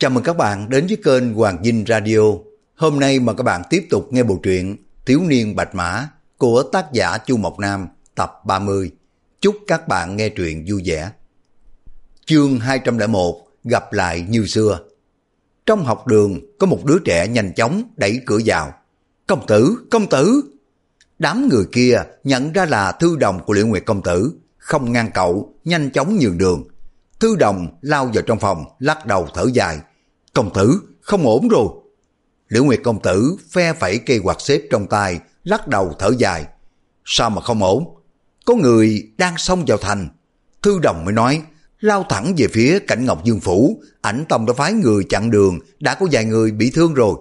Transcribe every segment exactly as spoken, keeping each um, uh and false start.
Chào mừng các bạn đến với kênh Hoàng Vinh Radio. Hôm nay mà các bạn tiếp tục nghe bộ truyện Thiếu niên Bạch Mã của tác giả Chu Mộc Nam tập ba mươi. Chúc các bạn nghe truyện vui vẻ. Chương hai trăm lẻ một, gặp lại như xưa. Trong học đường có một đứa trẻ nhanh chóng đẩy cửa vào. Công tử, công tử! Đám người kia nhận ra là thư đồng của Liễu Nguyệt công tử, không ngăn cậu, nhanh chóng nhường đường. Thư đồng lao vào trong phòng, lắc đầu thở dài. Công tử, không ổn rồi. Liễu Nguyệt công tử phe phẩy cây quạt xếp trong tay, lắc đầu thở dài. Sao mà không ổn? Có người đang xông vào thành. Thư đồng mới nói, lao thẳng về phía Cảnh Ngọc Dương phủ, Ảnh Tông đã phái người chặn đường, đã có vài người bị thương rồi.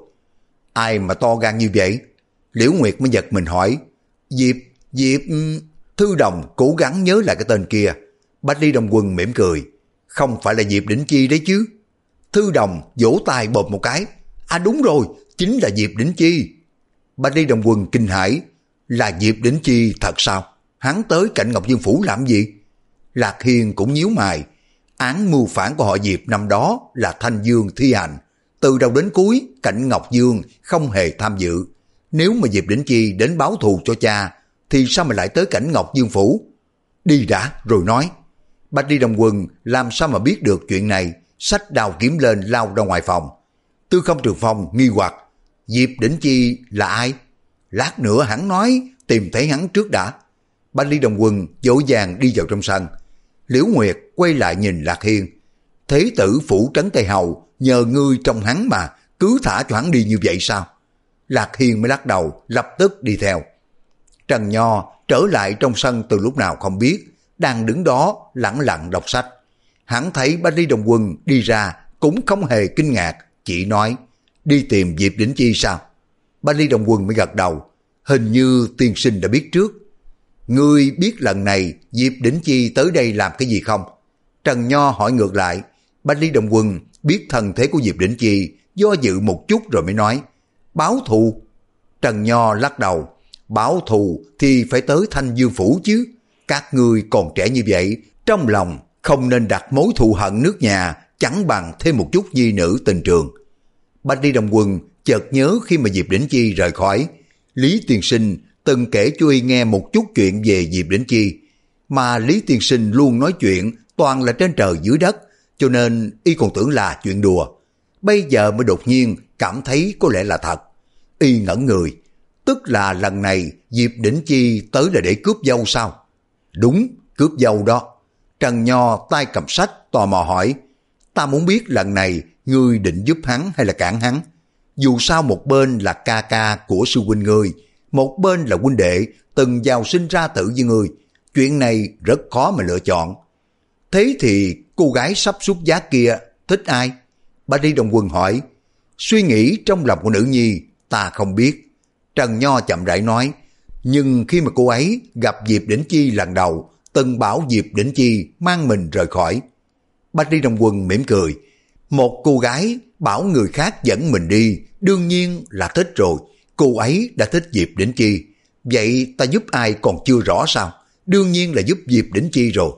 Ai mà to gan như vậy? Liễu Nguyệt mới giật mình hỏi. Diệp, Diệp... Thư đồng cố gắng nhớ lại cái tên kia. Bạch Ly Đồng Quân mỉm cười. Không phải là Diệp Đỉnh Chi đấy chứ? Thư đồng vỗ tay bộp một cái. À đúng rồi, chính là Diệp Đỉnh Chi. Bạch Ly Đồng Quân kinh hãi. Là Diệp Đỉnh Chi thật sao? Hắn tới Cảnh Ngọc Dương phủ làm gì? Lạc Hiên cũng nhíu mày. Án mưu phản của họ Diệp năm đó là Thanh Dương thi hành. Từ đầu đến cuối, Cảnh Ngọc Dương không hề tham dự. Nếu mà Diệp Đỉnh Chi đến báo thù cho cha, thì sao mà lại tới Cảnh Ngọc Dương phủ? Đi đã rồi nói. Bạch Ly Đồng Quân làm sao mà biết được chuyện này, xách đao kiếm lên lao ra ngoài phòng. Tư Không Trường Phong nghi hoặc, Diệp Đỉnh Chi là ai? Lát nữa hắn nói tìm thấy hắn trước đã. Bạch Ly Đồng Quân dỗ dàng đi vào trong sân. Liễu Nguyệt quay lại nhìn Lạc Hiên. Thế tử phủ trấn Tây Hầu nhờ ngươi trong hắn mà, cứ thả cho hắn đi như vậy sao? Lạc Hiên mới lắc đầu, lập tức đi theo. Trần Nho trở lại trong sân từ lúc nào không biết, đang đứng đó lẳng lặng đọc sách. Hắn thấy Bạch Ly Đồng Quân đi ra cũng không hề kinh ngạc, chỉ nói, đi tìm Diệp Đỉnh Chi sao? Bạch Ly Đồng Quân mới gật đầu, hình như tiên sinh đã biết trước. Ngươi biết lần này Diệp Đỉnh Chi tới đây làm cái gì không? Trần Nho hỏi ngược lại. Bạch Ly Đồng Quân biết thân thế của Diệp Đỉnh Chi, do dự một chút rồi mới nói, báo thù. Trần Nho lắc đầu, báo thù thì phải tới Thanh Dương phủ chứ. Các ngươi còn trẻ như vậy, trong lòng không nên đặt mối thù hận nước nhà, chẳng bằng thêm một chút nhi nữ tình trường. Bạch Ly Đồng Quân chợt nhớ khi mà Diệp Đỉnh Chi rời khỏi, Lý Tiên Sinh từng kể cho y nghe một chút chuyện về Diệp Đỉnh Chi, mà Lý Tiên Sinh luôn nói chuyện toàn là trên trời dưới đất, cho nên y còn tưởng là chuyện đùa. Bây giờ mới đột nhiên cảm thấy có lẽ là thật. Y ngẩn người, tức là lần này Diệp Đỉnh Chi tới là để cướp dâu sao? Đúng, cướp dâu đó. Trần Nho tay cầm sách tò mò hỏi, ta muốn biết lần này ngươi định giúp hắn hay là cản hắn? Dù sao một bên là ca ca của sư huynh ngươi, một bên là huynh đệ từng giàu sinh ra tử với ngươi, chuyện này rất khó mà lựa chọn. Thế thì cô gái sắp xuất giá kia thích ai? Bạch Ly Đồng Quân hỏi. Suy nghĩ trong lòng của nữ nhi ta không biết. Trần Nho chậm rãi nói, nhưng khi mà cô ấy gặp Diệp Đỉnh Chi lần đầu, từng bảo Diệp Đỉnh Chi mang mình rời khỏi. Bạch Ly Đồng Quân mỉm cười, một cô gái bảo người khác dẫn mình đi, đương nhiên là thích rồi. Cô ấy đã thích Diệp Đỉnh Chi, vậy ta giúp ai còn chưa rõ sao? Đương nhiên là giúp Diệp Đỉnh Chi rồi.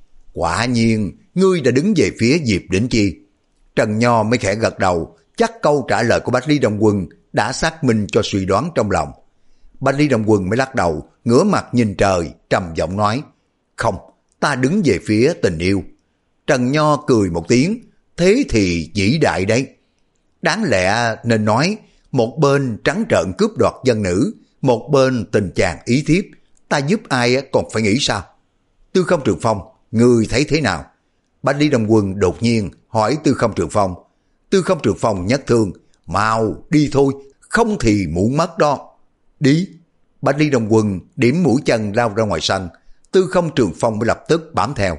Quả nhiên, ngươi đã đứng về phía Diệp Đỉnh Chi. Trần Nho mới khẽ gật đầu, chắc câu trả lời của Bạch Ly Đồng Quân đã xác minh cho suy đoán trong lòng. Bạch Ly Đồng Quân mới lắc đầu, ngửa mặt nhìn trời, trầm giọng nói, không, ta đứng về phía tình yêu. Trần Nho cười một tiếng, thế thì vĩ đại đấy. Đáng lẽ nên nói, một bên trắng trợn cướp đoạt dân nữ, một bên tình chàng ý thiếp, ta giúp ai còn phải nghĩ sao? Tư Không Trường Phong, ngươi thấy thế nào? Bạch Ly Đồng Quân đột nhiên hỏi Tư Không Trường Phong. Tư Không Trường Phong nhất thương, mau đi thôi, không thì muộn mất đó. Đi. Bạch Ly Đồng Quân điểm mũi chân lao ra ngoài sân, Tư Không Trường Phong mới lập tức bám theo.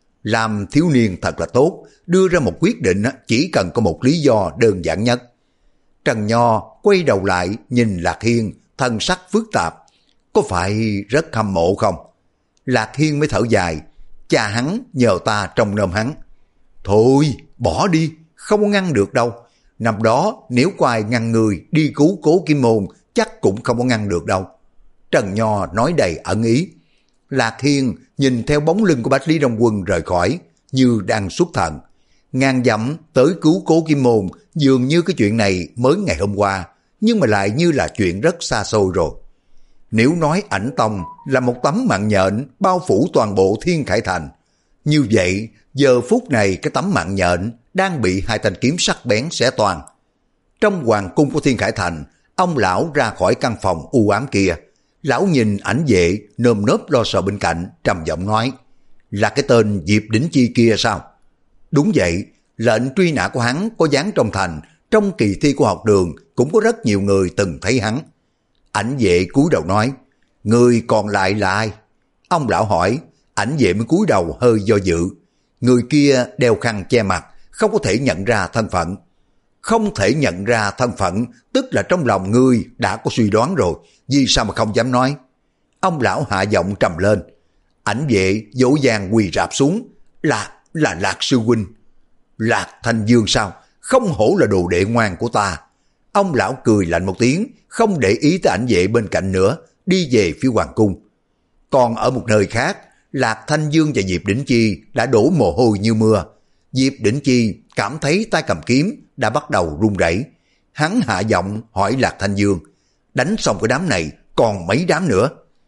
Làm thiếu niên thật là tốt, đưa ra một quyết định chỉ cần có một lý do đơn giản nhất. Trần Nho quay đầu lại nhìn Lạc Hiên, thân sắc phức tạp. Có phải rất hâm mộ không? Lạc Hiên mới thở dài, cha hắn nhờ ta trông nom hắn. Thôi, bỏ đi, không có ngăn được đâu. Năm đó nếu có ai ngăn người đi cứu Cố Kim Môn, chắc cũng không có ngăn được đâu. Trần Nho nói đầy ẩn ý. Lạc Hiên nhìn theo bóng lưng của Bạch Lý Đông Quân rời khỏi, như đang xuất thần. Ngàn dặm tới cứu Cố Kim Môn, dường như cái chuyện này mới ngày hôm qua, nhưng mà lại như là chuyện rất xa xôi rồi. Nếu nói Ảnh Tông là một tấm mạng nhện bao phủ toàn bộ Thiên Khải Thành, như vậy giờ phút này cái tấm mạng nhện đang bị hai thanh kiếm sắc bén xé toang. Trong hoàng cung của Thiên Khải Thành, ông lão ra khỏi căn phòng u ám kia. Lão nhìn Ảnh Vệ nơm nớp lo sợ bên cạnh, trầm giọng nói: là cái tên Diệp Đỉnh Chi kia sao? Đúng vậy, lệnh truy nã của hắn có dán trong thành, trong kỳ thi của học đường cũng có rất nhiều người từng thấy hắn. Ảnh Vệ cúi đầu nói: người còn lại là ai? Ông lão hỏi. Ảnh Vệ mới cúi đầu hơi do dự. Người kia đeo khăn che mặt, không có thể nhận ra thân phận. Không thể nhận ra thân phận, tức là trong lòng ngươi đã có suy đoán rồi, vì sao mà không dám nói? Ông lão hạ giọng trầm lên. Ảnh Vệ dỗ dàng quỳ rạp xuống. Là, là Lạc sư huynh. Lạc Thanh Dương sao? Không hổ là đồ đệ ngoan của ta. Ông lão cười lạnh một tiếng, không để ý tới Ảnh Vệ bên cạnh nữa, đi về phía hoàng cung. Còn ở một nơi khác, Lạc Thanh Dương và Diệp Đỉnh Chi đã đổ mồ hôi như mưa. Diệp Đỉnh Chi cảm thấy tay cầm kiếm đã bắt đầu run rẩy. Hắn hạ giọng hỏi Lạc Thanh Dương: đánh xong cái đám này, còn mấy đám nữa?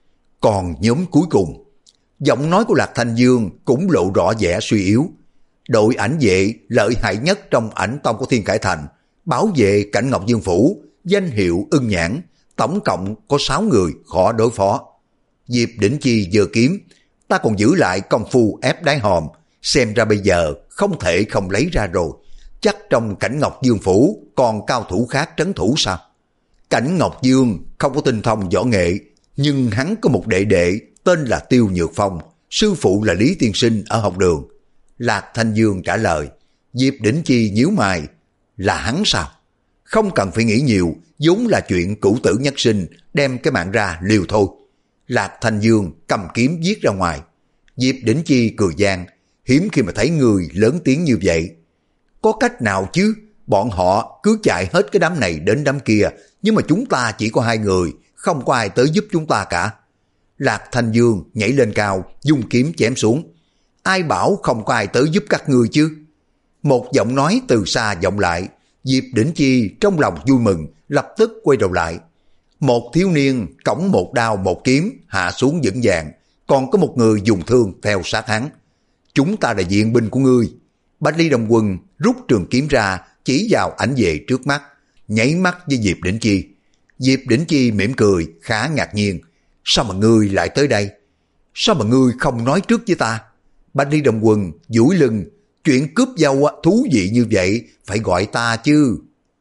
Còn nhóm cuối cùng. Giọng nói của Lạc Thanh Dương cũng lộ rõ vẻ suy yếu. Đội Ảnh Vệ lợi hại nhất trong Ảnh Tông của Thiên Khải Thành, bảo vệ Cảnh Ngọc Dương Phủ, danh hiệu Ưng Nhãn, tổng cộng có sáu người khó đối phó. Diệp Đỉnh Chi giơ kiếm: ta còn giữ lại công phu ép đáy hòm, xem ra bây giờ không thể không lấy ra rồi. Chắc trong Cảnh Ngọc Dương Phủ còn cao thủ khác trấn thủ sao? Cảnh Ngọc Dương không có tinh thông võ nghệ, nhưng hắn có một đệ đệ tên là Tiêu Nhược Phong, sư phụ là Lý Tiên Sinh ở học đường. Lạc Thanh Dương trả lời. Diệp Đỉnh Chi nhíu mày: là hắn sao? Không cần phải nghĩ nhiều, vốn là chuyện cửu tử nhất sinh, đem cái mạng ra liều thôi. Lạc Thanh Dương cầm kiếm giết ra ngoài. Diệp Đỉnh Chi cười gian: hiếm khi mà thấy người lớn tiếng như vậy. Có cách nào chứ? Bọn họ cứ chạy hết cái đám này đến đám kia, nhưng mà chúng ta chỉ có hai người, không có ai tới giúp chúng ta cả. Lạc Thanh Dương nhảy lên cao, dung kiếm chém xuống. Ai bảo không có ai tới giúp các ngươi chứ? Một giọng nói từ xa vọng lại. Diệp Đỉnh Chi trong lòng vui mừng, lập tức quay đầu lại. Một thiếu niên cõng một đao một kiếm hạ xuống vững vàng, còn có một người dùng thương theo sát hắn. Chúng ta là viện binh của ngươi. Bách Lý Đông Quân rút trường kiếm ra, chỉ vào Ảnh Vệ trước mắt, nháy mắt với Diệp Đỉnh Chi. Diệp Đỉnh Chi mỉm cười, khá ngạc nhiên. Sao mà ngươi lại tới đây? Sao mà ngươi không nói trước với ta? Bách Lý Đông Quân duỗi lưng: chuyện cướp dâu thú vị như vậy, phải gọi ta chứ.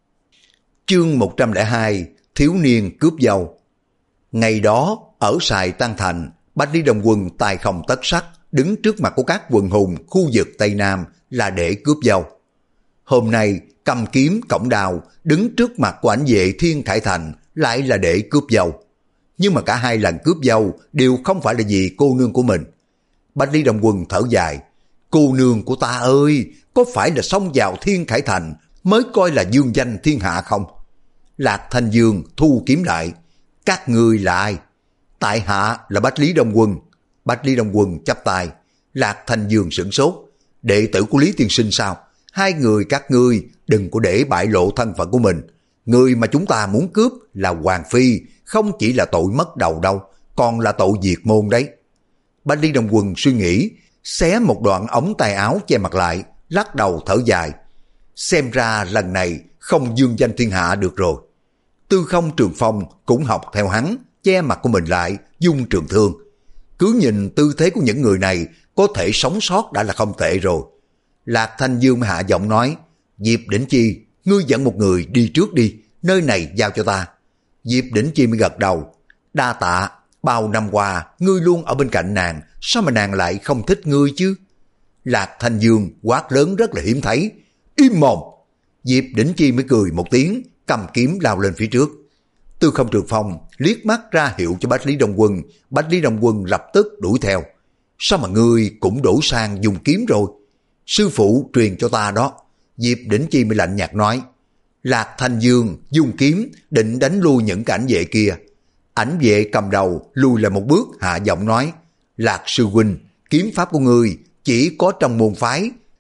Chương một trăm lẻ hai, thiếu niên cướp dâu. Ngày đó, ở Sài Tăng Thành, Bách Lý Đông Quân tài không tất sắt, đứng trước mặt của các quần hùng khu vực Tây Nam là để cướp dâu. Hôm nay, cầm kiếm cổng đào, đứng trước mặt của Ảnh Vệ Thiên Khải Thành lại là để cướp dâu. Nhưng mà cả hai lần cướp dâu đều không phải là vì cô nương của mình. Bách Lý Đông Quân thở dài: cô nương của ta ơi, có phải là xông vào Thiên Khải Thành mới coi là dương danh thiên hạ không? Lạc Thanh Dương thu kiếm lại: các ngươi là ai? Tại hạ là Bách Lý Đông Quân. Bách Lý Đông Quân chắp tay. Lạc Thanh Dương sửng sốt: đệ tử của Lý Tiên Sinh sao? Hai người các ngươi đừng có để bại lộ thân phận của mình. Người mà chúng ta muốn cướp là Hoàng Phi, không chỉ là tội mất đầu đâu, còn là tội diệt môn đấy. Bách Lý Đông Quân suy nghĩ, xé một đoạn ống tay áo che mặt lại, lắc đầu thở dài. Xem ra lần này không dương danh thiên hạ được rồi. Tư Không Trường Phong cũng học theo hắn, che mặt của mình lại, dung trường thương. Cứ nhìn tư thế của những người này, có thể sống sót đã là không tệ rồi. Lạc Thanh Dương hạ giọng nói: Diệp Đỉnh Chi, ngươi dẫn một người đi trước đi, nơi này giao cho ta. Diệp Đỉnh Chi mới gật đầu: đa tạ, bao năm qua ngươi luôn ở bên cạnh nàng, sao mà nàng lại không thích ngươi chứ? Lạc Thanh Dương quát lớn rất là hiếm thấy: im mồm! Diệp Đỉnh Chi mới cười một tiếng, cầm kiếm lao lên phía trước. Tư Không Trường Phong liếc mắt ra hiệu cho Bách Lý Đông Quân, Bách Lý Đông Quân lập tức đuổi theo. Sao mà ngươi cũng đổ sang dùng kiếm rồi? Sư phụ truyền cho ta đó. Diệp Đỉnh Chi mới lạnh nhạt nói. Lạc Thanh Dương dùng kiếm định đánh lui những cái ảnh vệ kia. Ảnh vệ cầm đầu lùi lại một bước, hạ giọng nói: Lạc sư huynh, kiếm pháp của ngươi chỉ có trong môn phái,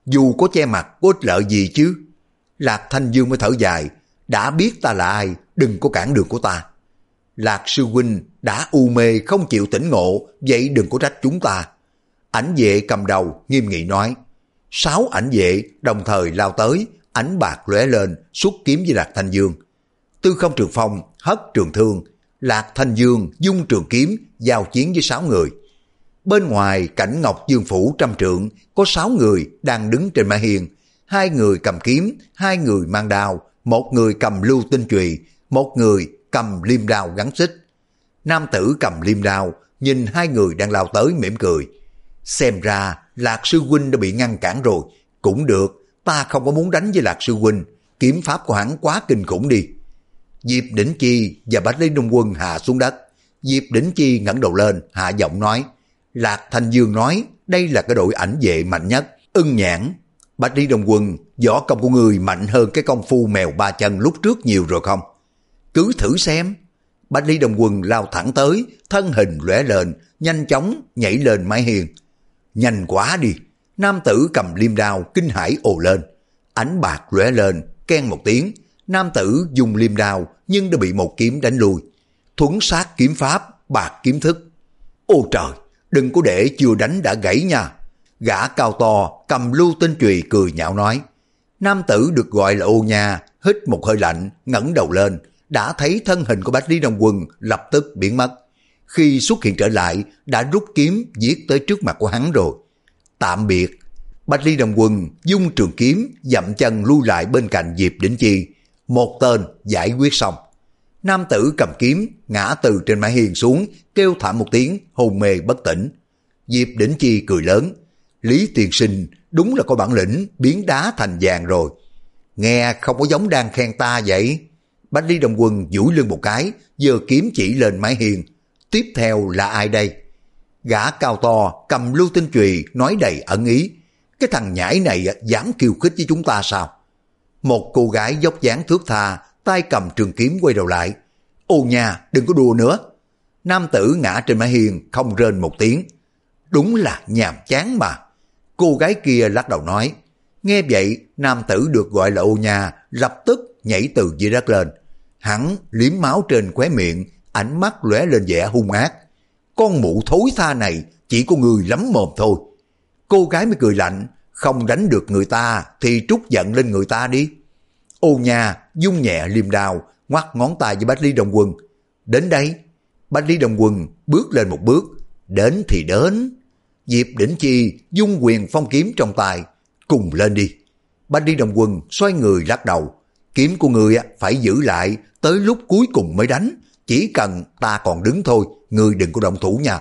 dù có che mặt có ích lợi gì chứ? Lạc Thanh Dương mới thở dài, đã biết ta là ai, đừng có cản đường của ta. Lạc sư huynh đã u mê không chịu tỉnh ngộ, vậy đừng có trách chúng ta. Ảnh vệ cầm đầu nghiêm nghị nói. Sáu ảnh vệ đồng thời lao tới, ánh bạc lóe lên, xuất kiếm với Lạc Thanh Dương. Tư Không Trường Phong hất trường thương, Lạc Thanh Dương dung trường kiếm giao chiến với sáu người. Bên ngoài Cảnh Ngọc Dương phủ trăm trượng có sáu người đang đứng trên mã hiên, hai người cầm kiếm, hai người mang đao, một người cầm lưu tinh chùy, một người cầm liêm đao gắn xích. Nam tử cầm liêm đao nhìn hai người đang lao tới mỉm cười. Xem ra Lạc sư huynh đã bị ngăn cản rồi. Cũng được, ta không có muốn đánh với Lạc sư huynh, kiếm pháp của hắn quá kinh khủng đi. Diệp Đỉnh Chi và Bạch Lý Đông Quân hạ xuống đất. Diệp Đỉnh Chi ngẩng đầu lên, hạ giọng nói. Lạc Thanh Dương nói đây là cái đội ảnh vệ mạnh nhất. Ưng Nhãn, Bạch Lý Đông Quân, võ công của người mạnh hơn cái công phu mèo ba chân lúc trước nhiều rồi không? Cứ thử xem. Bạch Lý Đông Quân lao thẳng tới, thân hình lóe lên, nhanh chóng nhảy lên mái hiên. Nhanh quá đi. Nam tử cầm liêm đao kinh hãi ồ lên. Ánh bạc lóe lên, keng một tiếng. Nam tử dùng liêm đao nhưng đã bị một kiếm đánh lui. Thuấn sát kiếm pháp, bạc kiếm thức. Ôi trời, đừng có để chưa đánh đã gãy nha. Gã cao to cầm lưu tinh chùy cười nhạo nói. Nam tử được gọi là Ô Nha hít một hơi lạnh, ngẩng đầu lên, đã thấy thân hình của Bạch Lý Đông Quân lập tức biến mất. Khi xuất hiện trở lại đã rút kiếm giết tới trước mặt của hắn rồi. Tạm biệt. Bạch Lý Đông Quân dung trường kiếm dậm chân lui lại bên cạnh Diệp Đỉnh Chi. Một tên giải quyết xong. Nam tử cầm kiếm ngã từ trên mái hiên xuống, kêu thảm một tiếng, hôn mê bất tỉnh. Diệp Đỉnh Chi cười lớn. Lý tiên sinh đúng là có bản lĩnh biến đá thành vàng rồi. Nghe không có giống đang khen ta vậy. Bạch Lý Đông Quân duỗi lưng một cái, giơ kiếm chỉ lên mái hiên. Tiếp theo là ai đây? Gã cao to cầm lưu tinh chùy nói đầy ẩn ý. Cái thằng nhãi này dám khiêu khích với chúng ta sao? Một cô gái dốc dáng thước tha, tay cầm trường kiếm quay đầu lại. Ô Nha, đừng có đùa nữa. Nam tử ngã trên mái hiên không rên một tiếng. Đúng là nhàm chán mà. Cô gái kia lắc đầu nói. Nghe vậy, nam tử được gọi là Ô Nha lập tức nhảy từ dưới đất lên. Hắn liếm máu trên khóe miệng, ánh mắt lóe lên vẻ hung ác. Con mụ thối tha này chỉ có người lắm mồm thôi. Cô gái mới cười lạnh. Không đánh được người ta thì trút giận lên người ta đi. Ô Nha dung nhẹ liêm đao, ngoắt ngón tay với Bạch Lý Đông Quân. Đến đây. Bạch Lý Đông Quân bước lên một bước. Đến thì đến. Diệp Đỉnh Chi dung quyền phong kiếm trong tay. Cùng lên đi. Bạch Lý Đông Quân xoay người lắc đầu. Kiếm của người phải giữ lại tới lúc cuối cùng mới đánh. Chỉ cần ta còn đứng thôi, người đừng có động thủ nha.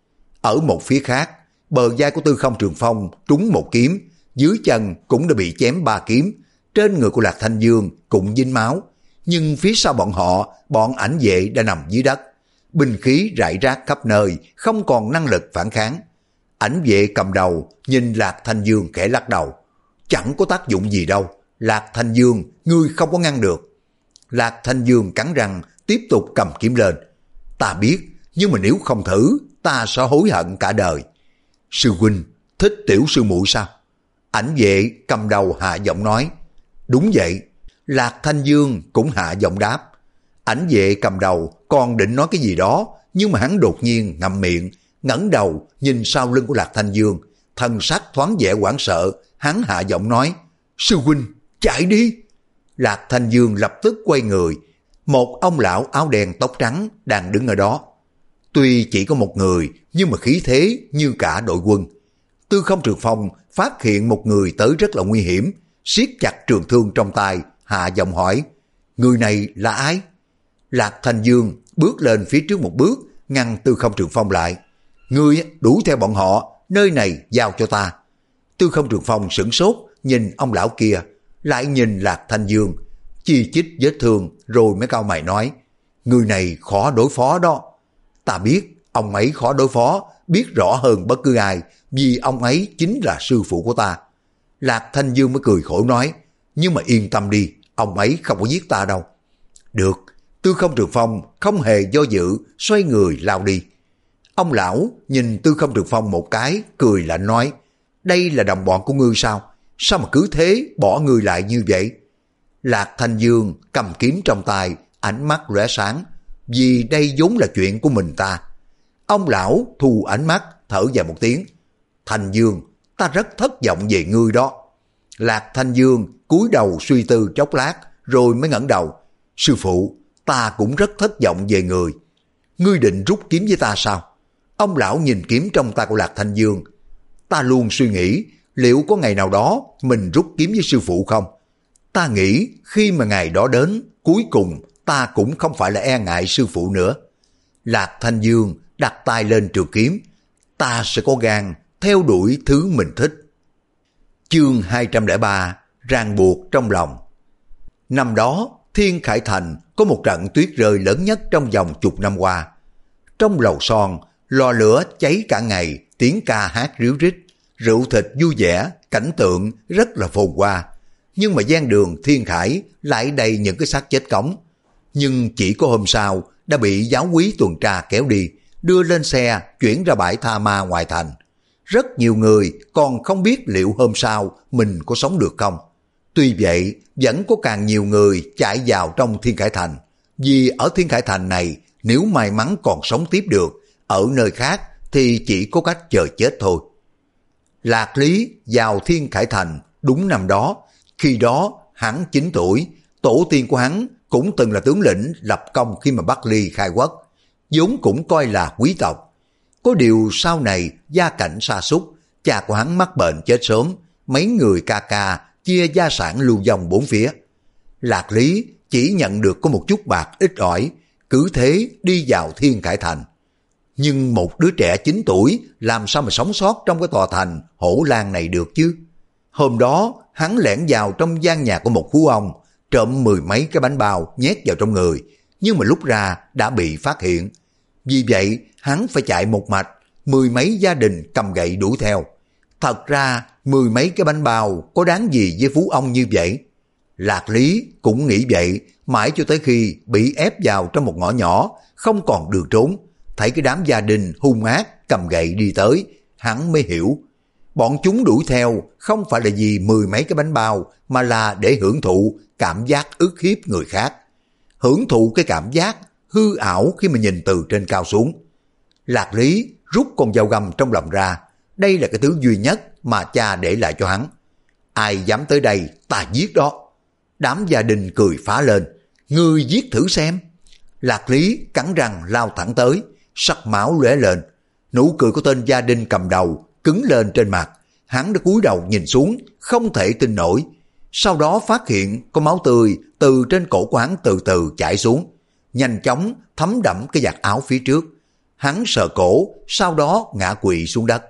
Ở một phía khác, bờ vai của Tư Không Trường Phong trúng một kiếm, dưới chân cũng đã bị chém ba kiếm, trên người của Lạc Thanh Dương cũng dính máu, nhưng phía sau bọn họ, bọn ảnh vệ đã nằm dưới đất, binh khí rải rác khắp nơi, không còn năng lực phản kháng. Ảnh vệ cầm đầu nhìn Lạc Thanh Dương khẽ lắc đầu. Chẳng có tác dụng gì đâu, Lạc Thanh Dương, ngươi không có ngăn được. Lạc Thanh Dương cắn răng tiếp tục cầm kiếm lên. Ta biết, nhưng mà nếu không thử, ta sẽ hối hận cả đời. Sư huynh thích tiểu sư muội sao? Ảnh vệ cầm đầu hạ giọng nói. Đúng vậy. Lạc Thanh Dương cũng hạ giọng đáp. Ảnh vệ cầm đầu còn định nói cái gì đó, nhưng mà hắn đột nhiên ngậm miệng, ngẩng đầu nhìn sau lưng của Lạc Thanh Dương, thần sắc thoáng vẻ hoảng sợ. Hắn hạ giọng nói. Sư huynh chạy đi. Lạc Thanh Dương lập tức quay người. Một ông lão áo đen tóc trắng đang đứng ở đó. Tuy chỉ có một người, nhưng mà khí thế như cả đội quân. Tư Không Trường Phong phát hiện một người tới rất là nguy hiểm, siết chặt trường thương trong tay, hạ giọng hỏi. Người này là ai? Lạc Thanh Dương bước lên phía trước một bước, ngăn Tư Không Trường Phong lại. Ngươi đuổi theo bọn họ, nơi này giao cho ta. Tư Không Trường Phong sửng sốt, nhìn ông lão kia, lại nhìn Lạc Thanh Dương, chi chít vết thương, rồi mới cau mày nói. Người này khó đối phó đó. Ta biết, ông ấy khó đối phó, biết rõ hơn bất cứ ai, vì ông ấy chính là sư phụ của ta. Lạc Thanh Dương mới cười khổ nói. Nhưng mà yên tâm đi, ông ấy không có giết ta đâu. Được. Tư Không Trường Phong không hề do dự, xoay người lao đi. Ông lão nhìn Tư Không Trường Phong một cái, cười lạnh nói. Đây là đồng bọn của ngươi sao? sao mà cứ thế bỏ người lại như vậy? Lạc Thanh Dương cầm kiếm trong tay, ánh mắt lóe sáng, vì đây vốn là chuyện của mình ta. Ông lão thu ánh mắt, thở dài một tiếng. Thanh Dương, ta rất thất vọng về ngươi đó. Lạc Thanh Dương cúi đầu suy tư chốc lát, rồi mới ngẩng đầu. Sư phụ, ta cũng rất thất vọng về người. Ngươi định rút kiếm với ta sao? Ông lão nhìn kiếm trong tay của Lạc Thanh Dương. Ta luôn suy nghĩ, liệu có ngày nào đó mình rút kiếm với sư phụ không? Ta nghĩ khi mà ngày đó đến, cuối cùng ta cũng không phải là e ngại sư phụ nữa. Lạc Thanh Dương đặt tay lên trường kiếm. Ta sẽ có gan theo đuổi thứ mình thích. Chương hai trăm lẻ ba, ràng buộc trong lòng. Năm đó, Thiên Khải Thành có một trận tuyết rơi lớn nhất trong vòng chục năm qua. Trong lầu son, lò lửa cháy cả ngày, tiếng ca hát ríu rít, rượu thịt vui vẻ, cảnh tượng rất là phồn hoa. Nhưng mà gian đường Thiên Khải lại đầy những cái xác chết cống. Nhưng chỉ có hôm sau đã bị giáo úy tuần tra kéo đi, đưa lên xe chuyển ra bãi tha ma ngoài thành. Rất nhiều người còn không biết liệu hôm sau mình có sống được không. Tuy vậy, vẫn có càng nhiều người chạy vào trong Thiên Khải Thành. Vì ở Thiên Khải Thành này, nếu may mắn còn sống tiếp được, ở nơi khác thì chỉ có cách chờ chết thôi. Lạc Lý vào Thiên Khải Thành đúng năm đó. Khi đó, hắn chín tuổi, tổ tiên của hắn cũng từng là tướng lĩnh lập công khi mà Bắc Ly khai quốc, vốn cũng coi là quý tộc. Có điều sau này gia cảnh sa sút, cha của hắn mắc bệnh chết sớm, mấy người ca ca chia gia sản lưu vong bốn phía. Lạc Lý chỉ nhận được có một chút bạc ít ỏi, cứ thế đi vào Thiên Khải Thành. Nhưng một đứa trẻ chín tuổi làm sao mà sống sót trong cái tòa thành hổ lang này được chứ? Hôm đó hắn lẻn vào trong gian nhà của một phú ông, trộm mười mấy cái bánh bao nhét vào trong người, nhưng mà lúc ra đã bị phát hiện. Vì vậy hắn phải chạy một mạch, mười mấy gia đình cầm gậy đuổi theo. Thật ra mười mấy cái bánh bao có đáng gì với phú ông như vậy? Lạc Lý cũng nghĩ vậy, mãi cho tới khi bị ép vào trong một ngõ nhỏ, không còn đường trốn. Thấy cái đám gia đình hung ác cầm gậy đi tới, hắn mới hiểu. Bọn chúng đuổi theo không phải là vì mười mấy cái bánh bao, mà là để hưởng thụ cảm giác ức hiếp người khác. Hưởng thụ cái cảm giác hư ảo khi mà nhìn từ trên cao xuống. Lạc Lý rút con dao găm trong lòng ra. Đây là cái thứ duy nhất mà cha để lại cho hắn. Ai dám tới đây ta giết đó. Đám gia đình cười phá lên. Ngươi giết thử xem. Lạc Lý cắn răng lao thẳng tới, sắc máu lóe lên. Nụ cười của tên gia đình cầm đầu cứng lên trên mặt. Hắn đã cúi đầu nhìn xuống, không thể tin nổi. Sau đó phát hiện có máu tươi từ trên cổ của hắn từ từ chảy xuống, nhanh chóng thấm đẫm cái vạt áo phía trước. Hắn sờ cổ, sau đó ngã quỵ xuống đất.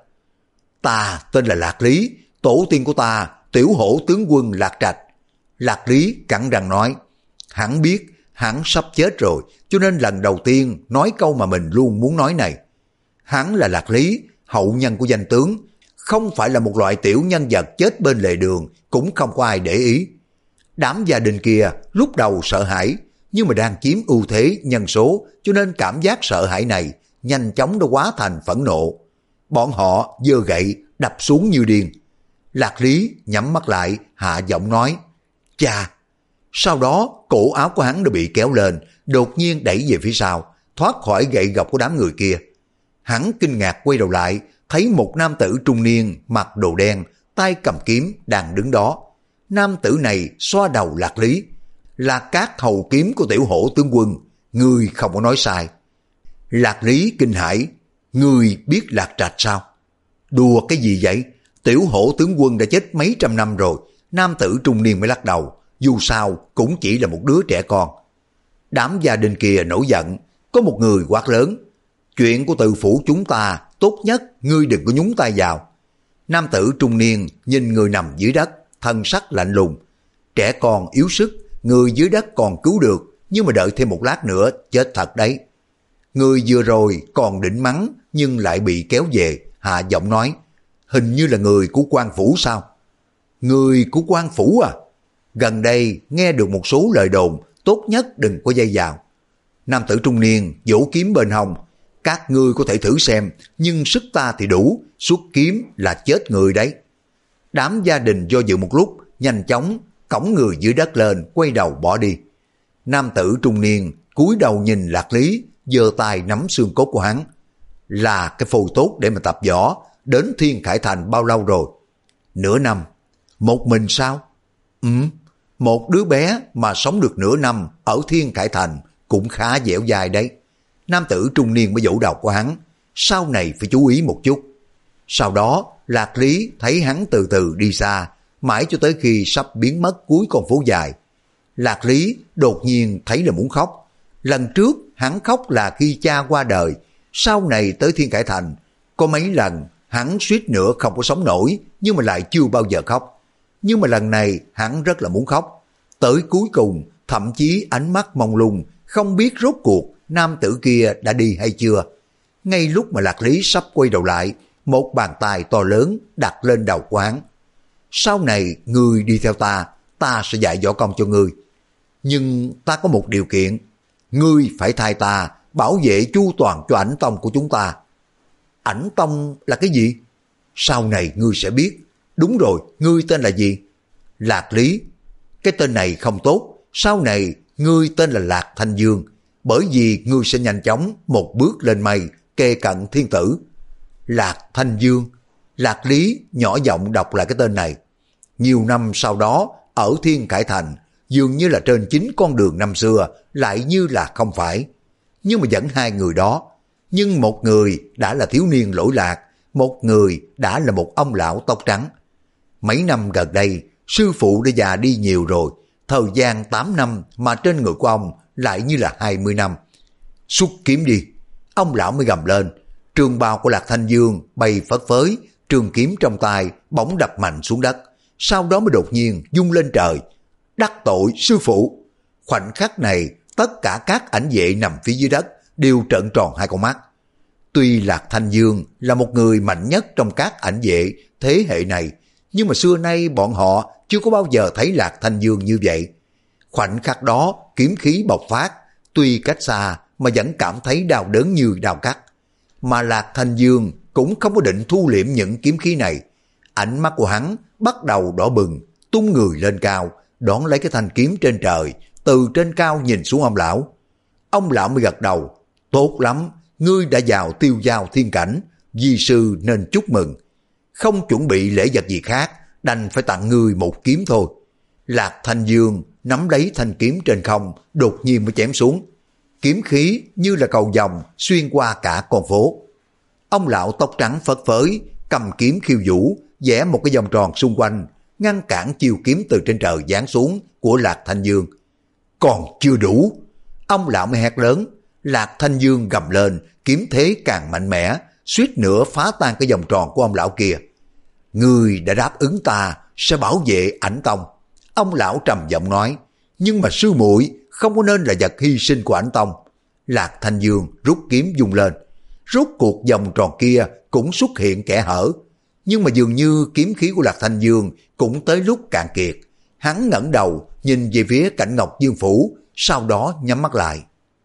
Ta tên là Lạc Lý, tổ tiên của ta tiểu hổ tướng quân Lạc Trạch. Lạc Lý cắn răng nói. Hắn biết hắn sắp chết rồi, cho nên lần đầu tiên nói câu mà mình luôn muốn nói này. Hắn là Lạc Lý, hậu nhân của danh tướng, không phải là một loại tiểu nhân vật chết bên lề đường, cũng không có ai để ý. Đám gia đình kia lúc đầu sợ hãi, nhưng mà đang chiếm ưu thế nhân số, cho nên cảm giác sợ hãi này nhanh chóng đã hóa thành phẫn nộ. Bọn họ giơ gậy đập xuống như điên. Lạc Lý nhắm mắt lại, hạ giọng nói, cha. Sau đó cổ áo của hắn đã bị kéo lên, đột nhiên đẩy về phía sau, thoát khỏi gậy gộc của đám người kia. Hắn kinh ngạc quay đầu lại, thấy một nam tử trung niên mặc đồ đen, tay cầm kiếm đang đứng đó. Nam tử này xoa đầu Lạc Lý. Là Cát hầu kiếm của tiểu hổ tướng quân, ngươi không có nói sai. Lạc Lý kinh hãi, ngươi biết Lạc Trạch sao? Đùa cái gì vậy? Tiểu hổ tướng quân đã chết mấy trăm năm rồi. Nam tử trung niên mới lắc đầu, dù sao cũng chỉ là một đứa trẻ con. Đám gia đình kia nổi giận, có một người quát lớn, chuyện của Từ phủ chúng ta tốt nhất ngươi đừng có nhúng tay vào. Nam tử trung niên nhìn người nằm dưới đất, thân sắc lạnh lùng. Trẻ con yếu sức, người dưới đất còn cứu được, nhưng mà đợi thêm một lát nữa chết thật đấy. Người vừa rồi còn định mắng nhưng lại bị kéo về, hạ giọng nói, hình như là người của quan phủ sao? Người của quan phủ à? Gần đây nghe được một số lời đồn, tốt nhất đừng có dây vào. Nam tử trung niên vỗ kiếm bên hông, các ngươi có thể thử xem, nhưng sức ta thì đủ, xuất kiếm là chết người đấy. Đám gia đình do dự một lúc, nhanh chóng cõng người dưới đất lên, quay đầu bỏ đi. Nam tử trung niên cúi đầu nhìn Lạc Lý, giơ tay nắm xương cốt của hắn. Là cái phôi tốt để mà tập võ, đến Thiên Khải Thành bao lâu rồi? Nửa năm. Một mình sao? Ừ, một đứa bé mà sống được nửa năm ở Thiên Khải Thành cũng khá dẻo dai đấy. Nam tử trung niên mới vỗ đầu của hắn, sau này phải chú ý một chút. Sau đó, Lạc Lý thấy hắn từ từ đi xa, mãi cho tới khi sắp biến mất cuối con phố dài. Lạc Lý đột nhiên thấy là muốn khóc. Lần trước hắn khóc là khi cha qua đời, sau này tới Thiên Khải Thành, có mấy lần hắn suýt nữa không có sống nổi, nhưng mà lại chưa bao giờ khóc. Nhưng mà lần này hắn rất là muốn khóc. Tới cuối cùng, thậm chí ánh mắt mông lung, không biết rốt cuộc nam tử kia đã đi hay chưa. Ngay lúc mà Lạc Lý sắp quay đầu lại, một bàn tay to lớn đặt lên đầu quán. Sau này ngươi đi theo ta, ta sẽ dạy võ công cho ngươi. Nhưng ta có một điều kiện, ngươi phải thay ta bảo vệ chu toàn cho Ảnh Tông của chúng ta. Ảnh Tông là cái gì? Sau này ngươi sẽ biết. Đúng rồi, ngươi tên là gì? Lạc Lý. Cái tên này không tốt, sau này ngươi tên là Lạc Thanh Dương, bởi vì ngươi sẽ nhanh chóng một bước lên mây, kề cận thiên tử. Lạc Thanh Dương. Lạc Lý nhỏ giọng đọc lại cái tên này. Nhiều năm sau đó, ở Thiên Khải Thành, dường như là trên chính con đường năm xưa, lại như là không phải. Nhưng mà vẫn hai người đó. Nhưng một người đã là thiếu niên lỗi lạc, một người đã là một ông lão tóc trắng. Mấy năm gần đây, sư phụ đã già đi nhiều rồi, thời gian tám năm mà trên người của ông lại như là hai mươi năm. Xuất kiếm đi. Ông lão mới gầm lên. Trường bào của Lạc Thanh Dương bay phất phới, trường kiếm trong tay bỗng đập mạnh xuống đất, sau đó mới đột nhiên vung lên trời. Đắc tội sư phụ. Khoảnh khắc này, tất cả các ảnh vệ nằm phía dưới đất đều trợn tròn hai con mắt. Tuy Lạc Thanh Dương là một người mạnh nhất trong các ảnh vệ thế hệ này, nhưng mà xưa nay bọn họ chưa có bao giờ thấy Lạc Thanh Dương như vậy. Khoảnh khắc đó, kiếm khí bộc phát, tuy cách xa mà vẫn cảm thấy đau đớn như đau cắt. Mà Lạc Thanh Dương cũng không có định thu liễm những kiếm khí này. Ánh mắt của hắn bắt đầu đỏ bừng, tung người lên cao, đón lấy cái thanh kiếm trên trời, từ trên cao nhìn xuống ông lão. Ông lão mới gật đầu. Tốt lắm, ngươi đã vào tiêu giao thiên cảnh, di sư nên chúc mừng. Không chuẩn bị lễ vật gì khác, đành phải tặng ngươi một kiếm thôi. Lạc Thanh Dương nắm lấy thanh kiếm trên không, đột nhiên mới chém xuống. Kiếm khí như là cầu vồng xuyên qua cả con phố. Ông lão tóc trắng phất phới, cầm kiếm khiêu vũ, vẽ một cái vòng tròn xung quanh, ngăn cản chiêu kiếm từ trên trời giáng xuống của Lạc Thanh Dương. Còn chưa đủ. Ông lão mới hét lớn. Lạc Thanh Dương gầm lên, kiếm thế càng mạnh mẽ, suýt nữa phá tan cái vòng tròn của ông lão kia. Ngươi đã đáp ứng ta sẽ bảo vệ Ảnh Tông. Ông lão trầm giọng nói. Nhưng mà sư muội không có nên là vật hy sinh của Ảnh Tông. Lạc Thanh Dương rút kiếm dùng lên. Rốt cuộc vòng tròn kia cũng xuất hiện kẽ hở. Nhưng mà dường như kiếm khí của Lạc Thanh Dương cũng tới lúc cạn kiệt. Hắn ngẩng đầu nhìn về phía Cảnh Ngọc Dương Phủ, sau đó nhắm mắt lại.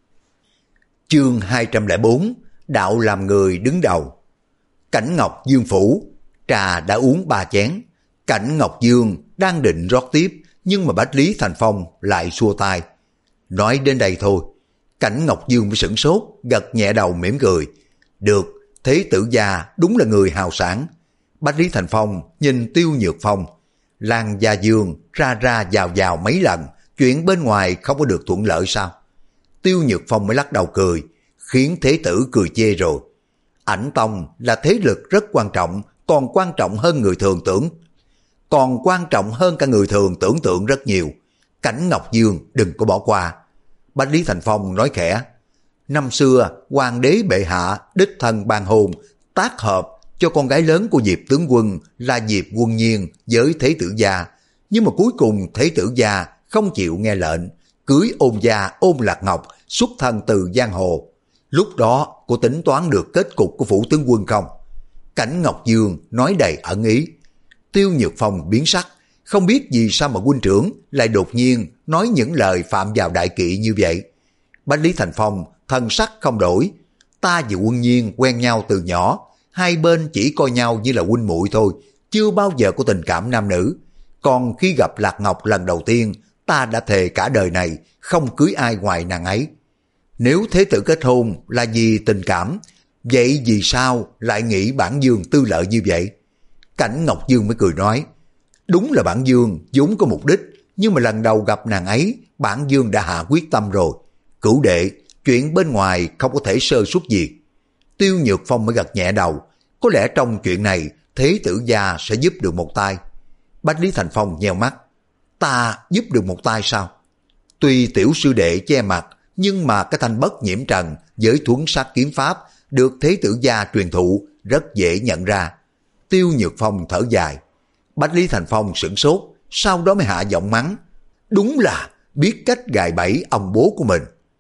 Chương hai trăm lẻ bốn, đạo làm người đứng đầu. Cảnh Ngọc Dương Phủ, trà đã uống ba chén. Cảnh Ngọc Dương đang định rót tiếp, nhưng mà Bách Lý Thành Phong lại xua tay. Nói đến đây thôi. Cảnh Ngọc Dương mới sửng sốt, gật nhẹ đầu mỉm cười. Được, thế tử gia đúng là người hào sản. Bách Lý Thành Phong nhìn Tiêu Nhược Phong. Lan Gia Dương ra ra vào vào mấy lần, chuyện bên ngoài không có được thuận lợi sao? Tiêu Nhược Phong mới lắc đầu cười, khiến thế tử cười chê rồi. Ảnh Tông là thế lực rất quan trọng, còn quan trọng hơn người thường tưởng. Còn quan trọng hơn cả người thường tưởng tượng rất nhiều. Cảnh Ngọc Dương đừng có bỏ qua. Bách Lý Thành Phong nói khẽ. Năm xưa, hoàng đế bệ hạ đích thân ban hôn, tác hợp cho con gái lớn của Diệp tướng quân là Diệp Quân Nhiên với thế tử gia. Nhưng mà cuối cùng thế tử gia không chịu nghe lệnh, cưới ôn gia Ôn Lạc Ngọc xuất thân từ giang hồ. Lúc đó cô tính toán được kết cục của phủ tướng quân không? Cảnh Ngọc Dương nói đầy ẩn ý. Tiêu Nhược Phong biến sắc, không biết vì sao mà huynh trưởng lại đột nhiên nói những lời phạm vào đại kỵ như vậy. Bách Lý Thành Phong thần sắc không đổi. Ta và Quân Nhiên quen nhau từ nhỏ, hai bên chỉ coi nhau như là huynh muội thôi, chưa bao giờ có tình cảm nam nữ. Còn khi gặp Lạc Ngọc lần đầu tiên, ta đã thề cả đời này không cưới ai ngoài nàng ấy. Nếu thế tử kết hôn là vì tình cảm, vậy vì sao lại nghĩ bản Dương tư lợi như vậy? Cảnh Ngọc Dương mới cười nói, đúng là bản Dương vốn có mục đích, nhưng mà lần đầu gặp nàng ấy, bản Dương đã hạ quyết tâm rồi. Cửu đệ, chuyện bên ngoài không có thể sơ suất gì. Tiêu Nhược Phong mới gật nhẹ đầu, có lẽ trong chuyện này thế tử gia sẽ giúp được một tay. Bách Lý Thành Phong nheo mắt, ta giúp được một tay sao? Tuy tiểu sư đệ che mặt, nhưng mà cái thanh bất nhiễm trần với thuấn sát kiếm pháp được thế tử gia truyền thụ rất dễ nhận ra. Tiêu Nhược Phong thở dài. Bách Lý Thành Phong sửng sốt, sau đó mới hạ giọng mắng, đúng là biết cách gài bẫy ông bố của mình.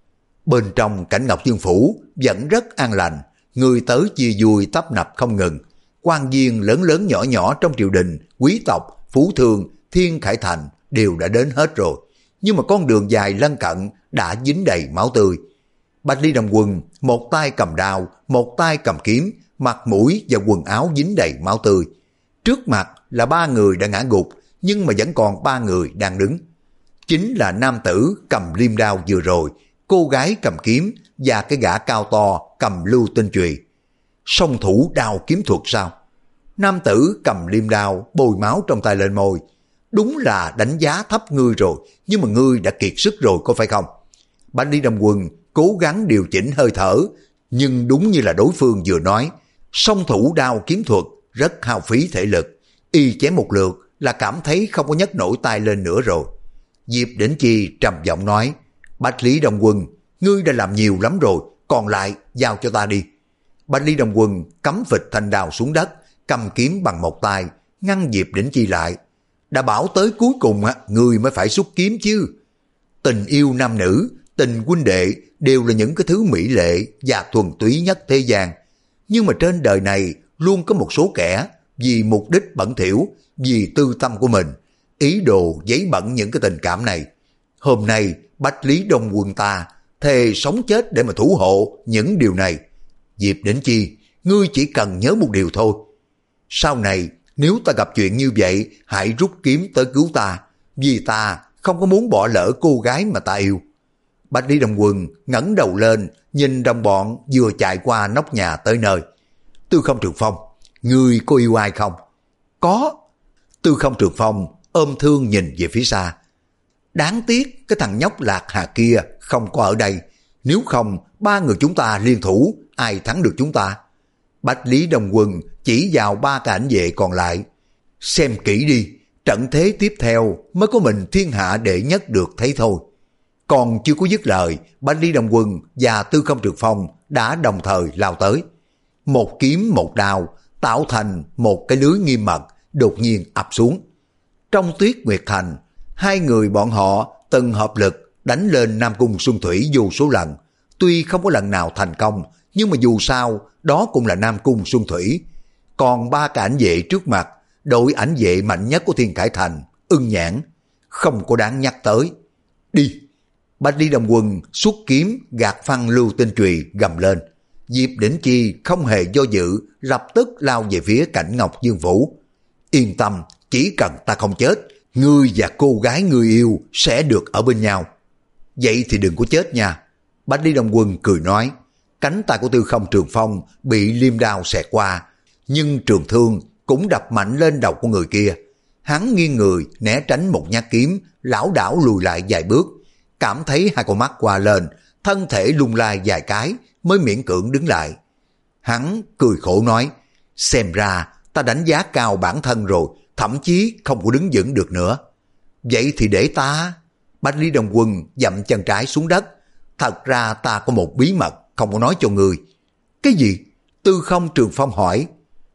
Bên trong Cảnh Ngọc Dương phủ vẫn rất an lành, người tới chia vui tấp nập không ngừng. Quan viên lớn lớn nhỏ nhỏ trong triều đình, quý tộc, phú thương, Thiên Khải Thành đều đã đến hết rồi. Nhưng mà con đường dài lân cận đã dính đầy máu tươi. Bạch Lý Đồng Quân một tay cầm đao, một tay cầm kiếm, mặt mũi và quần áo dính đầy máu tươi. Trước mặt là ba người đã ngã gục, nhưng mà vẫn còn ba người đang đứng. Chính là nam tử cầm liêm đao vừa rồi, cô gái cầm kiếm và cái gã cao to cầm lưu tinh chùy. Song thủ đao kiếm thuật sao? Nam tử cầm liêm đao bôi máu trong tay lên môi. Đúng là đánh giá thấp ngươi rồi, nhưng mà ngươi đã kiệt sức rồi có phải không? Bạch Lý Đông Quân cố gắng điều chỉnh hơi thở, nhưng đúng như là đối phương vừa nói, song thủ đao kiếm thuật rất hao phí thể lực. Y chém một lượt là cảm thấy không có nhấc nổi tay lên nữa rồi. Diệp Đỉnh Chi trầm giọng nói, Bạch Lý Đông Quân, ngươi đã làm nhiều lắm rồi, còn lại giao cho ta đi. Bạch Lý Đông Quân cắm phịch thanh đao xuống đất, cầm kiếm bằng một tay, ngăn Diệp Đỉnh Chi lại. Đã bảo tới cuối cùng á, ngươi mới phải xuất kiếm chứ. Tình yêu nam nữ, tình huynh đệ đều là những cái thứ mỹ lệ và thuần túy nhất thế gian. Nhưng mà trên đời này luôn có một số kẻ vì mục đích bẩn thỉu, vì tư tâm của mình, ý đồ giấy bẩn những cái tình cảm này. Hôm nay Bạch Lý Đông Quân ta thề sống chết để mà thủ hộ những điều này. Diệp Đỉnh Chi, ngươi chỉ cần nhớ một điều thôi. Sau này nếu ta gặp chuyện như vậy, hãy rút kiếm tới cứu ta, vì ta không có muốn bỏ lỡ cô gái mà ta yêu. Bạch Lý Đông Quân ngẩng đầu lên, nhìn đồng bọn vừa chạy qua nóc nhà tới nơi. Tư Không Trường Phong, ngươi có yêu ai không? Có. Tư Không Trường Phong ôm thương nhìn về phía xa. Đáng tiếc cái thằng nhóc Lạc Hà kia không có ở đây. Nếu không, ba người chúng ta liên thủ, ai thắng được chúng ta? Bạch Lý Đông Quân chỉ vào ba cái ảnh vệ còn lại. Xem kỹ đi, trận thế tiếp theo mới có mình thiên hạ đệ nhất được thấy thôi. Còn chưa có dứt lời, Bạch Lý Đông Quân và Tư Không Trường Phong đã đồng thời lao tới. Một kiếm một đao tạo thành một cái lưới nghiêm mật đột nhiên ập xuống. Trong Tuyết Nguyệt Thành, hai người bọn họ từng hợp lực đánh lên Nam Cung Xuân Thủy vô số lần. Tuy không có lần nào thành công, nhưng mà dù sao đó cũng là Nam Cung Xuân Thủy. Còn ba cái ảnh vệ trước mặt, đội ảnh vệ mạnh nhất của Thiên Khải Thành, Ưng Nhãn, không có đáng nhắc tới. Đi! Bạch Lý Đông Quân xuất kiếm gạt phăng lưu tinh chùy gầm lên. Diệp Đỉnh Chi không hề do dự, lập tức lao về phía Cảnh Ngọc Dương Phủ. Yên tâm, chỉ cần ta không chết, ngươi và cô gái ngươi yêu sẽ được ở bên nhau. Vậy thì đừng có chết nha. Bạch Lý Đông Quân cười nói. Cánh tay của Tư Không Trường Phong bị liêm đao xẹt qua, nhưng trường thương cũng đập mạnh lên đầu của người kia. Hắn nghiêng người né tránh một nhát kiếm, lảo đảo lùi lại vài bước, cảm thấy hai con mắt qua lên, thân thể lung lay vài cái mới miễn cưỡng đứng lại. Hắn cười khổ nói, xem ra ta đánh giá cao bản thân rồi, thậm chí không có đứng vững được nữa. Vậy thì để ta... Bạch Lý Đông Quân dậm chân trái xuống đất. Thật ra ta có một bí mật không có nói cho người. Cái gì? Tư Không Trường Phong hỏi.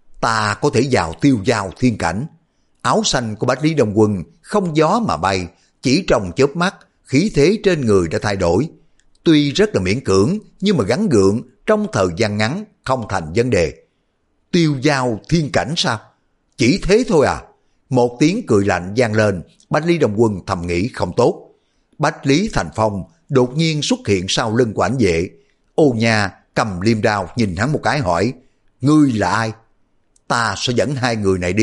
Ta có thể vào tiêu giao thiên cảnh. Áo xanh của Bạch Lý Đông Quân không gió mà bay, chỉ trong chớp mắt khí thế trên người đã thay đổi. Tuy rất là miễn cưỡng, nhưng mà gắng gượng trong thời gian ngắn không thành vấn đề. Tiêu giao thiên cảnh sao? Chỉ thế thôi à? Một tiếng cười lạnh vang lên, Bạch Lý Đông Quân thầm nghĩ không tốt. Bạch Lý Thành Phong đột nhiên xuất hiện sau lưng của ảnh vệ. Ô Nha cầm liêm đao nhìn hắn một cái hỏi, ngươi là ai? Ta sẽ dẫn hai người này đi,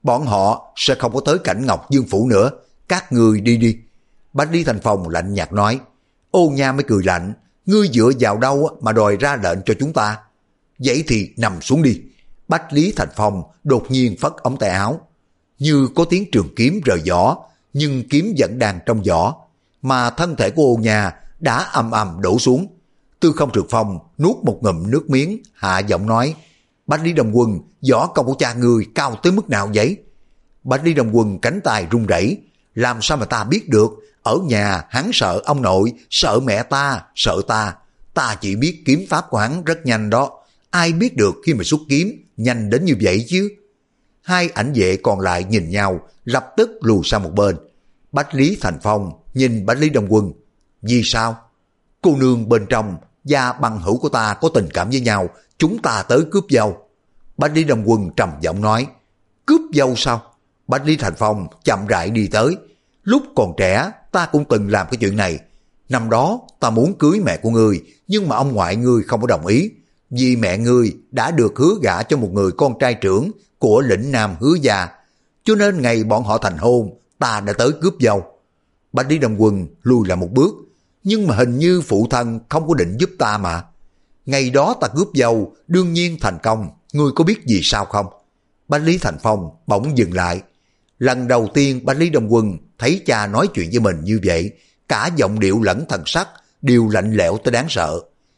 bọn họ sẽ không có tới Cảnh Ngọc Dương Phủ nữa, các người đi đi. Bách Lý Thành Phong lạnh nhạt nói. Ô Nha mới cười lạnh, ngươi dựa vào đâu mà đòi ra lệnh cho chúng ta? Vậy thì nằm xuống đi. Bách Lý Thành Phong đột nhiên phất ống tay áo, như có tiếng trường kiếm rời vỏ, nhưng kiếm vẫn đang trong vỏ, mà thân thể của Ô Nha đã ầm ầm đổ xuống. Tư Không Trường Phong nuốt một ngụm nước miếng, hạ giọng nói. Bách Lý Đông Quân, võ công của cha ngươi cao tới mức nào vậy? Bách Lý Đông Quân cánh tay run rẩy. Làm sao mà ta biết được? Ở nhà hắn sợ ông nội, sợ mẹ ta, sợ ta. Ta chỉ biết kiếm pháp của hắn rất nhanh đó. Ai biết được khi mà xuất kiếm nhanh đến như vậy chứ? Hai ảnh vệ còn lại nhìn nhau, lập tức lùi sang một bên. Bách Lý Thành Phong nhìn Bách Lý Đông Quân. Vì sao? Cô nương bên trong và bằng hữu của ta có tình cảm với nhau, chúng ta tới cướp dâu. Bách Lý Đông Quân trầm giọng nói. Cướp dâu sao? Bách Lý Thành Phong chậm rãi đi tới. Lúc còn trẻ ta cũng từng làm cái chuyện này. Năm đó ta muốn cưới mẹ của ngươi, nhưng mà ông ngoại ngươi không có đồng ý, vì mẹ ngươi đã được hứa gả cho một người con trai trưởng của lĩnh Nam Hứa gia, cho nên ngày bọn họ thành hôn, ta đã tới cướp dâu. Bách Lý Đông Quân lùi lại một bước. Nhưng mà hình như phụ thân không có định giúp ta mà. Ngày đó ta cướp dâu đương nhiên thành công, ngươi có biết gì sao không? Bách Lý Thành Phong bỗng dừng lại. Lần đầu tiên Bách Lý Đông Quân thấy cha nói chuyện với mình như vậy, cả giọng điệu lẫn thần sắc đều lạnh lẽo tới đáng sợ.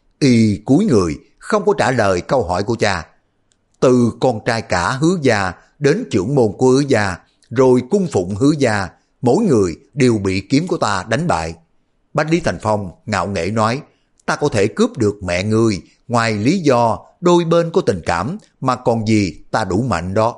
Y cúi người không có trả lời câu hỏi của cha. Từ con trai cả Hứa gia đến trưởng môn của Hứa gia, rồi cung phụng Hứa gia, mỗi người đều bị kiếm của ta đánh bại. Bách Lý Thành Phong ngạo nghễ nói. Ta có thể cướp được mẹ ngươi, ngoài lý do đôi bên có tình cảm mà còn gì ta đủ mạnh đó.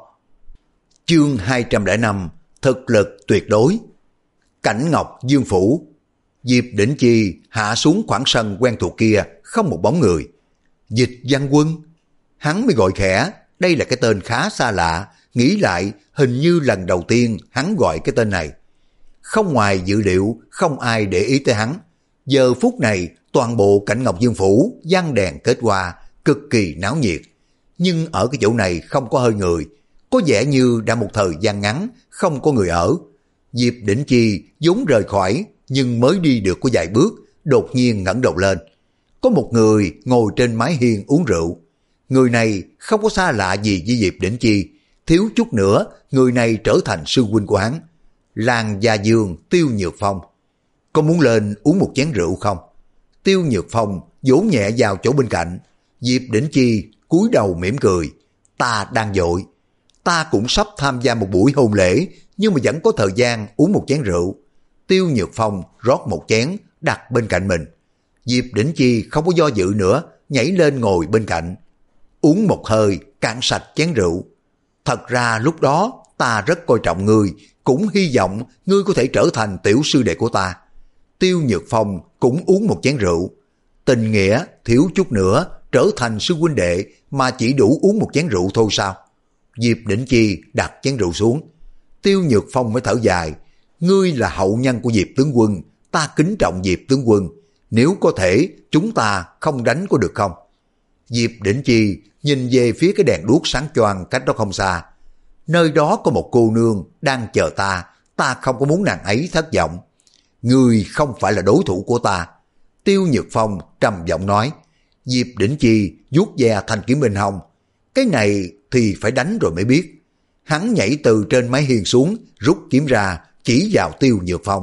Chương hai trăm lẻ năm, thực lực tuyệt đối. Cảnh Ngọc Dương Phủ. Diệp Đỉnh Chi hạ xuống khoảng sân quen thuộc kia, không một bóng người. Dịch Văn Quân. Hắn mới gọi khẽ, đây là cái tên khá xa lạ, nghĩ lại hình như lần đầu tiên hắn gọi cái tên này. Không ngoài dự liệu, không ai để ý tới hắn. Giờ phút này, toàn bộ Cảnh Ngọc Dương Phủ giăng đèn kết hoa, cực kỳ náo nhiệt. Nhưng ở cái chỗ này không có hơi người, có vẻ như đã một thời gian ngắn không có người ở. Diệp Đỉnh Chi vốn rời khỏi, nhưng mới đi được có vài bước, đột nhiên ngẩng đầu lên. Có một người ngồi trên mái hiên uống rượu. Người này không có xa lạ gì với Diệp Đỉnh Chi, thiếu chút nữa người này trở thành sư huynh của hắn. Lan Gia Dương Tiêu Nhược Phong. Có muốn lên uống một chén rượu không? Tiêu Nhược Phong vỗ nhẹ vào chỗ bên cạnh. Diệp Đỉnh Chi cúi đầu mỉm cười. Ta đang vội. Ta cũng sắp tham gia một buổi hôn lễ, nhưng mà vẫn có thời gian uống một chén rượu. Tiêu Nhược Phong rót một chén đặt bên cạnh mình. Diệp Đỉnh Chi không có do dự nữa, nhảy lên ngồi bên cạnh. Uống một hơi cạn sạch chén rượu. Thật ra lúc đó ta rất coi trọng ngươi, cũng hy vọng ngươi có thể trở thành tiểu sư đệ của ta. Tiêu Nhược Phong cũng uống một chén rượu. Tình nghĩa thiếu chút nữa trở thành sư huynh đệ mà chỉ đủ uống một chén rượu thôi sao? Diệp Đỉnh Chi đặt chén rượu xuống. Tiêu Nhược Phong mới thở dài. Ngươi là hậu nhân của Diệp tướng quân, ta kính trọng Diệp tướng quân. Nếu có thể, chúng ta không đánh có được không? Diệp Đỉnh Chi nhìn về phía cái đèn đuốc sáng choang cách đó không xa. Nơi đó có một cô nương đang chờ ta, ta không có muốn nàng ấy thất vọng. Ngươi không phải là đối thủ của ta. Tiêu Nhược Phong trầm giọng nói. Diệp Đỉnh Chi vuốt ve thanh kiếm bên hông. Cái này thì phải đánh rồi mới biết. Hắn nhảy từ trên mái hiên xuống, rút kiếm ra, chỉ vào Tiêu Nhược Phong.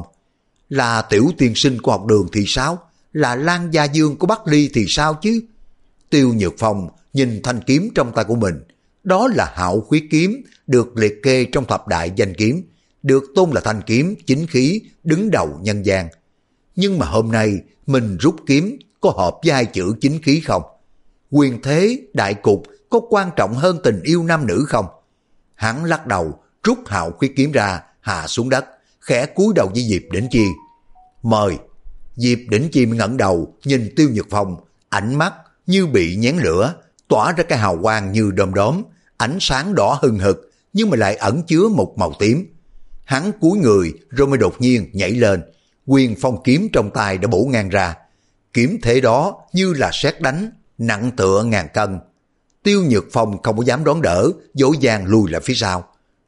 Là tiểu tiên sinh của học đường thì sao? Là Lan Gia Dương của Bắc Ly thì sao chứ? Tiêu Nhược Phong nhìn thanh kiếm trong tay của mình. Đó là Hạo Khuyết kiếm, được liệt kê trong thập đại danh kiếm, được tôn là thanh kiếm chính khí đứng đầu nhân gian. Nhưng mà hôm nay mình rút kiếm có hợp với hai chữ chính khí không? Quyền thế, đại cục có quan trọng hơn tình yêu nam nữ không? Hắn lắc đầu, rút Hạo Khuyết kiếm ra, hạ xuống đất, khẽ cúi đầu với Diệp Đỉnh Chi. Mời. Diệp Đỉnh Chi ngẩng đầu nhìn Tiêu Nhược Phong, ánh mắt như bị nhén lửa, tỏa ra cái hào quang như đom đóm, ánh sáng đỏ hừng hực nhưng mà lại ẩn chứa một màu tím. Hắn cúi người rồi mới đột nhiên nhảy lên, quyền phong kiếm trong tay đã bổ ngang ra. Kiếm thế đó như là sét đánh, nặng tựa ngàn cân. Tiêu Nhược Phong không có dám đón đỡ, dỗ dàng lùi lại phía sau.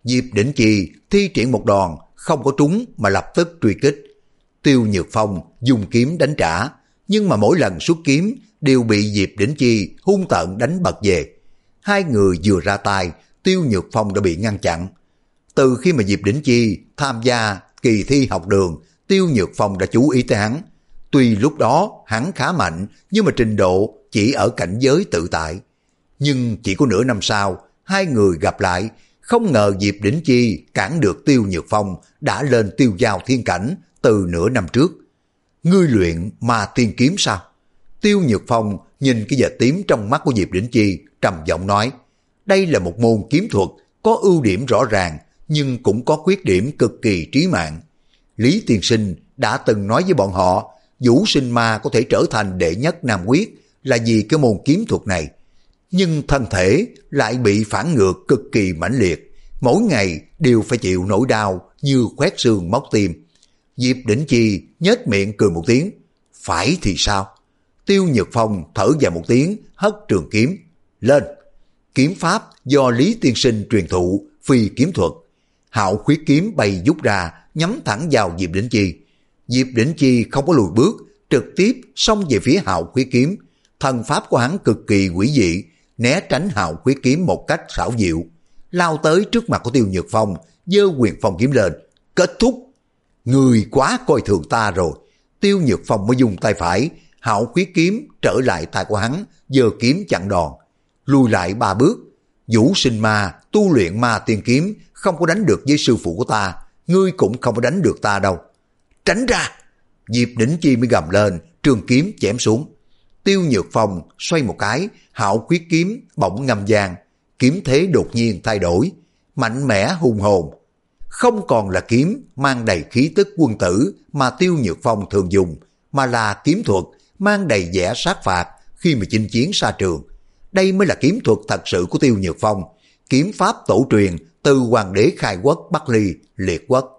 Diệp Đỉnh Chi thi triển một đòn, không có trúng mà lập tức truy kích. Tiêu Nhược Phong dùng kiếm đánh trả, nhưng mà mỗi lần xuất kiếm đều bị Diệp Đỉnh Chi hung tợn đánh bật về. Hai người vừa ra tay, Tiêu Nhược Phong đã bị ngăn chặn. Từ khi mà Diệp Đỉnh Chi tham gia kỳ thi học đường, Tiêu Nhược Phong đã chú ý tới hắn. Tuy lúc đó hắn khá mạnh, nhưng mà trình độ chỉ ở cảnh giới tự tại. Nhưng chỉ có nửa năm sau, hai người gặp lại, không ngờ Diệp Đỉnh Chi cản được Tiêu Nhược Phong đã lên tiêu giao thiên cảnh từ nửa năm trước. Ngươi luyện ma tiên kiếm sao? Tiêu Nhược Phong nhìn cái vệt tím trong mắt của Diệp Đỉnh Chi, trầm giọng nói, đây là một môn kiếm thuật có ưu điểm rõ ràng, nhưng cũng có khuyết điểm cực kỳ trí mạng. Lý Tiên Sinh đã từng nói với bọn họ, Vũ Sinh Ma có thể trở thành đệ nhất Nam Quyết là vì cái môn kiếm thuật này. Nhưng thân thể lại bị phản ngược cực kỳ mãnh liệt, mỗi ngày đều phải chịu nỗi đau như khoét xương móc tim. Diệp Đỉnh Chi nhếch miệng cười một tiếng, phải thì sao? Tiêu Nhược Phong thở dài một tiếng, hất trường kiếm, lên. Kiếm pháp do Lý Tiên Sinh truyền thụ, phi kiếm thuật. Hạo khuyết kiếm bay vút ra, nhắm thẳng vào Diệp Đỉnh Chi. Diệp Đỉnh Chi không có lùi bước, trực tiếp xông về phía Hạo khuyết kiếm. Thần pháp của hắn cực kỳ quỷ dị, né tránh Hạo khuyết kiếm một cách xảo diệu, lao tới trước mặt của Tiêu Nhược Phong, giơ quyền phong kiếm lên, kết thúc. Người quá coi thường ta rồi. Tiêu Nhược Phong mới dùng tay phải, Hạo khuyết kiếm trở lại tay của hắn, giơ kiếm chặn đòn, lùi lại ba bước. Vũ Sinh Ma tu luyện ma tiên kiếm, không có đánh được với sư phụ của ta, ngươi cũng không có đánh được ta đâu. Tránh ra! Diệp Đỉnh Chi mới gầm lên, trường kiếm chém xuống. Tiêu Nhược Phong xoay một cái, Hạo khuyết kiếm bỗng ngâm vang, kiếm thế đột nhiên thay đổi, mạnh mẽ hùng hồn. Không còn là kiếm mang đầy khí tức quân tử mà Tiêu Nhược Phong thường dùng, mà là kiếm thuật mang đầy vẻ sát phạt khi mà chinh chiến xa trường. Đây mới là kiếm thuật thật sự của Tiêu Nhược Phong, kiếm pháp tổ truyền từ hoàng đế khai quốc Bắc Ly, Liệt Quốc.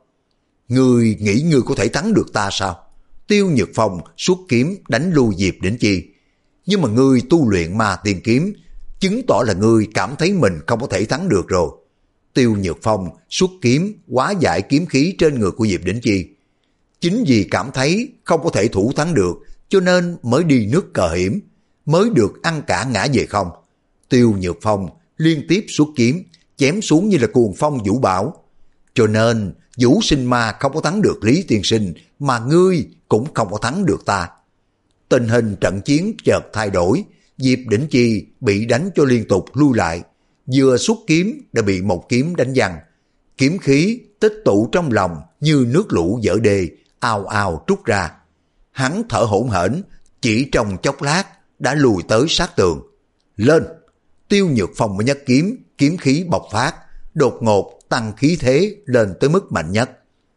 Ngươi nghĩ ngươi có thể thắng được ta sao? Tiêu Nhược Phong xuất kiếm đánh lui Diệp Đỉnh Chi. Nhưng mà ngươi tu luyện ma tiên kiếm, chứng tỏ là ngươi cảm thấy mình không có thể thắng được rồi. Tiêu Nhược Phong xuất kiếm hóa giải kiếm khí trên người của Diệp Đỉnh Chi. Chính vì cảm thấy không có thể thủ thắng được, cho nên mới đi nước cờ hiểm, mới được ăn cả ngã về không. Tiêu Nhược Phong liên tiếp xuất kiếm, chém xuống như là cuồng phong vũ bão. Cho nên Vũ Sinh Ma không có thắng được Lý Tiên Sinh, mà ngươi cũng không có thắng được ta. Tình hình trận chiến chợt thay đổi, Diệp Đỉnh Chi bị đánh cho liên tục lui lại, vừa xuất kiếm đã bị một kiếm đánh văng. Kiếm khí tích tụ trong lòng như nước lũ vỡ đê, ào ào trút ra. Hắn thở hổn hển, chỉ trong chốc lát đã lùi tới sát tường. Lên! Tiêu Nhược Phong mới nhấc kiếm, kiếm khí bộc phát, đột ngột tăng khí thế lên tới mức mạnh nhất.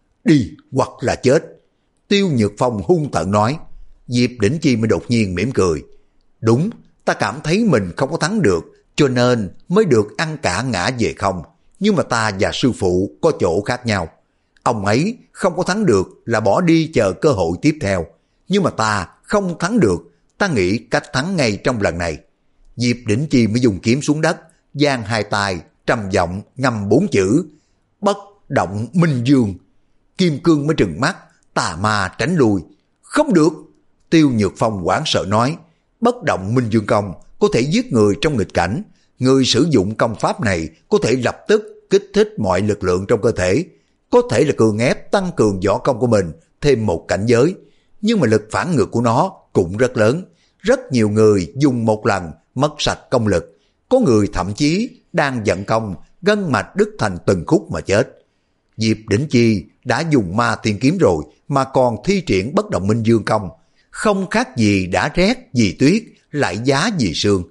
Đi hoặc là chết! Tiêu Nhược Phong hung tợn nói. Diệp Đỉnh Chi mới đột nhiên mỉm cười. Đúng, ta cảm thấy mình không có thắng được, cho nên mới được ăn cả ngã về không. Nhưng mà ta và sư phụ có chỗ khác nhau. Ông ấy không có thắng được là bỏ đi chờ cơ hội tiếp theo. Nhưng mà ta không thắng được, ta nghĩ cách thắng ngay trong lần này. Diệp Đỉnh Chi mới dùng kiếm xuống đất, giang hai tay, trầm giọng ngâm bốn chữ. Bất động minh dương. Kim Cương mới trừng mắt, tà ma tránh lui. Không được! Tiêu Nhược Phong hoảng sợ nói, bất động minh dương công có thể giết người trong nghịch cảnh. Người sử dụng công pháp này có thể lập tức kích thích mọi lực lượng trong cơ thể, có thể là cường ép tăng cường võ công của mình thêm một cảnh giới. Nhưng mà lực phản ngược của nó cũng rất lớn. Rất nhiều người dùng một lần mất sạch công lực. Có người thậm chí đang vận công, gân mạch đứt thành từng khúc mà chết. Diệp Đỉnh Chi đã dùng ma tiên kiếm rồi mà còn thi triển bất động minh dương công, không khác gì đã rét vì tuyết, lại giá vì sương.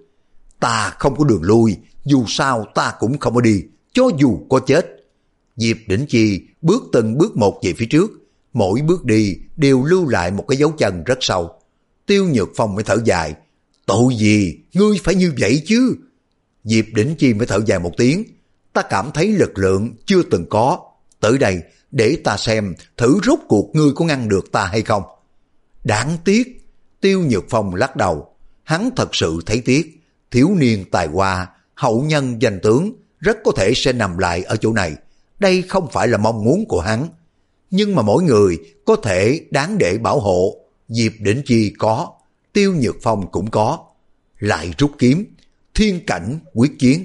Ta không có đường lui, dù sao ta cũng không có đi, cho dù có chết. Diệp Đỉnh Chi bước từng bước một về phía trước, mỗi bước đi đều lưu lại một cái dấu chân rất sâu. Tiêu Nhược Phong mới thở dài, tội gì ngươi phải như vậy chứ? Diệp Đỉnh Chi mới thở dài một tiếng, ta cảm thấy lực lượng chưa từng có, tới đây để ta xem thử rốt cuộc ngươi có ngăn được ta hay không. Đáng tiếc! Tiêu Nhược Phong lắc đầu, hắn thật sự thấy tiếc, thiếu niên tài hoa, hậu nhân danh tướng rất có thể sẽ nằm lại ở chỗ này, đây không phải là mong muốn của hắn. Nhưng mà mỗi người có thể đáng để bảo hộ, Diệp Đỉnh Chi có, Tiêu Nhược Phong cũng có. Lại rút kiếm, thiên cảnh quyết chiến.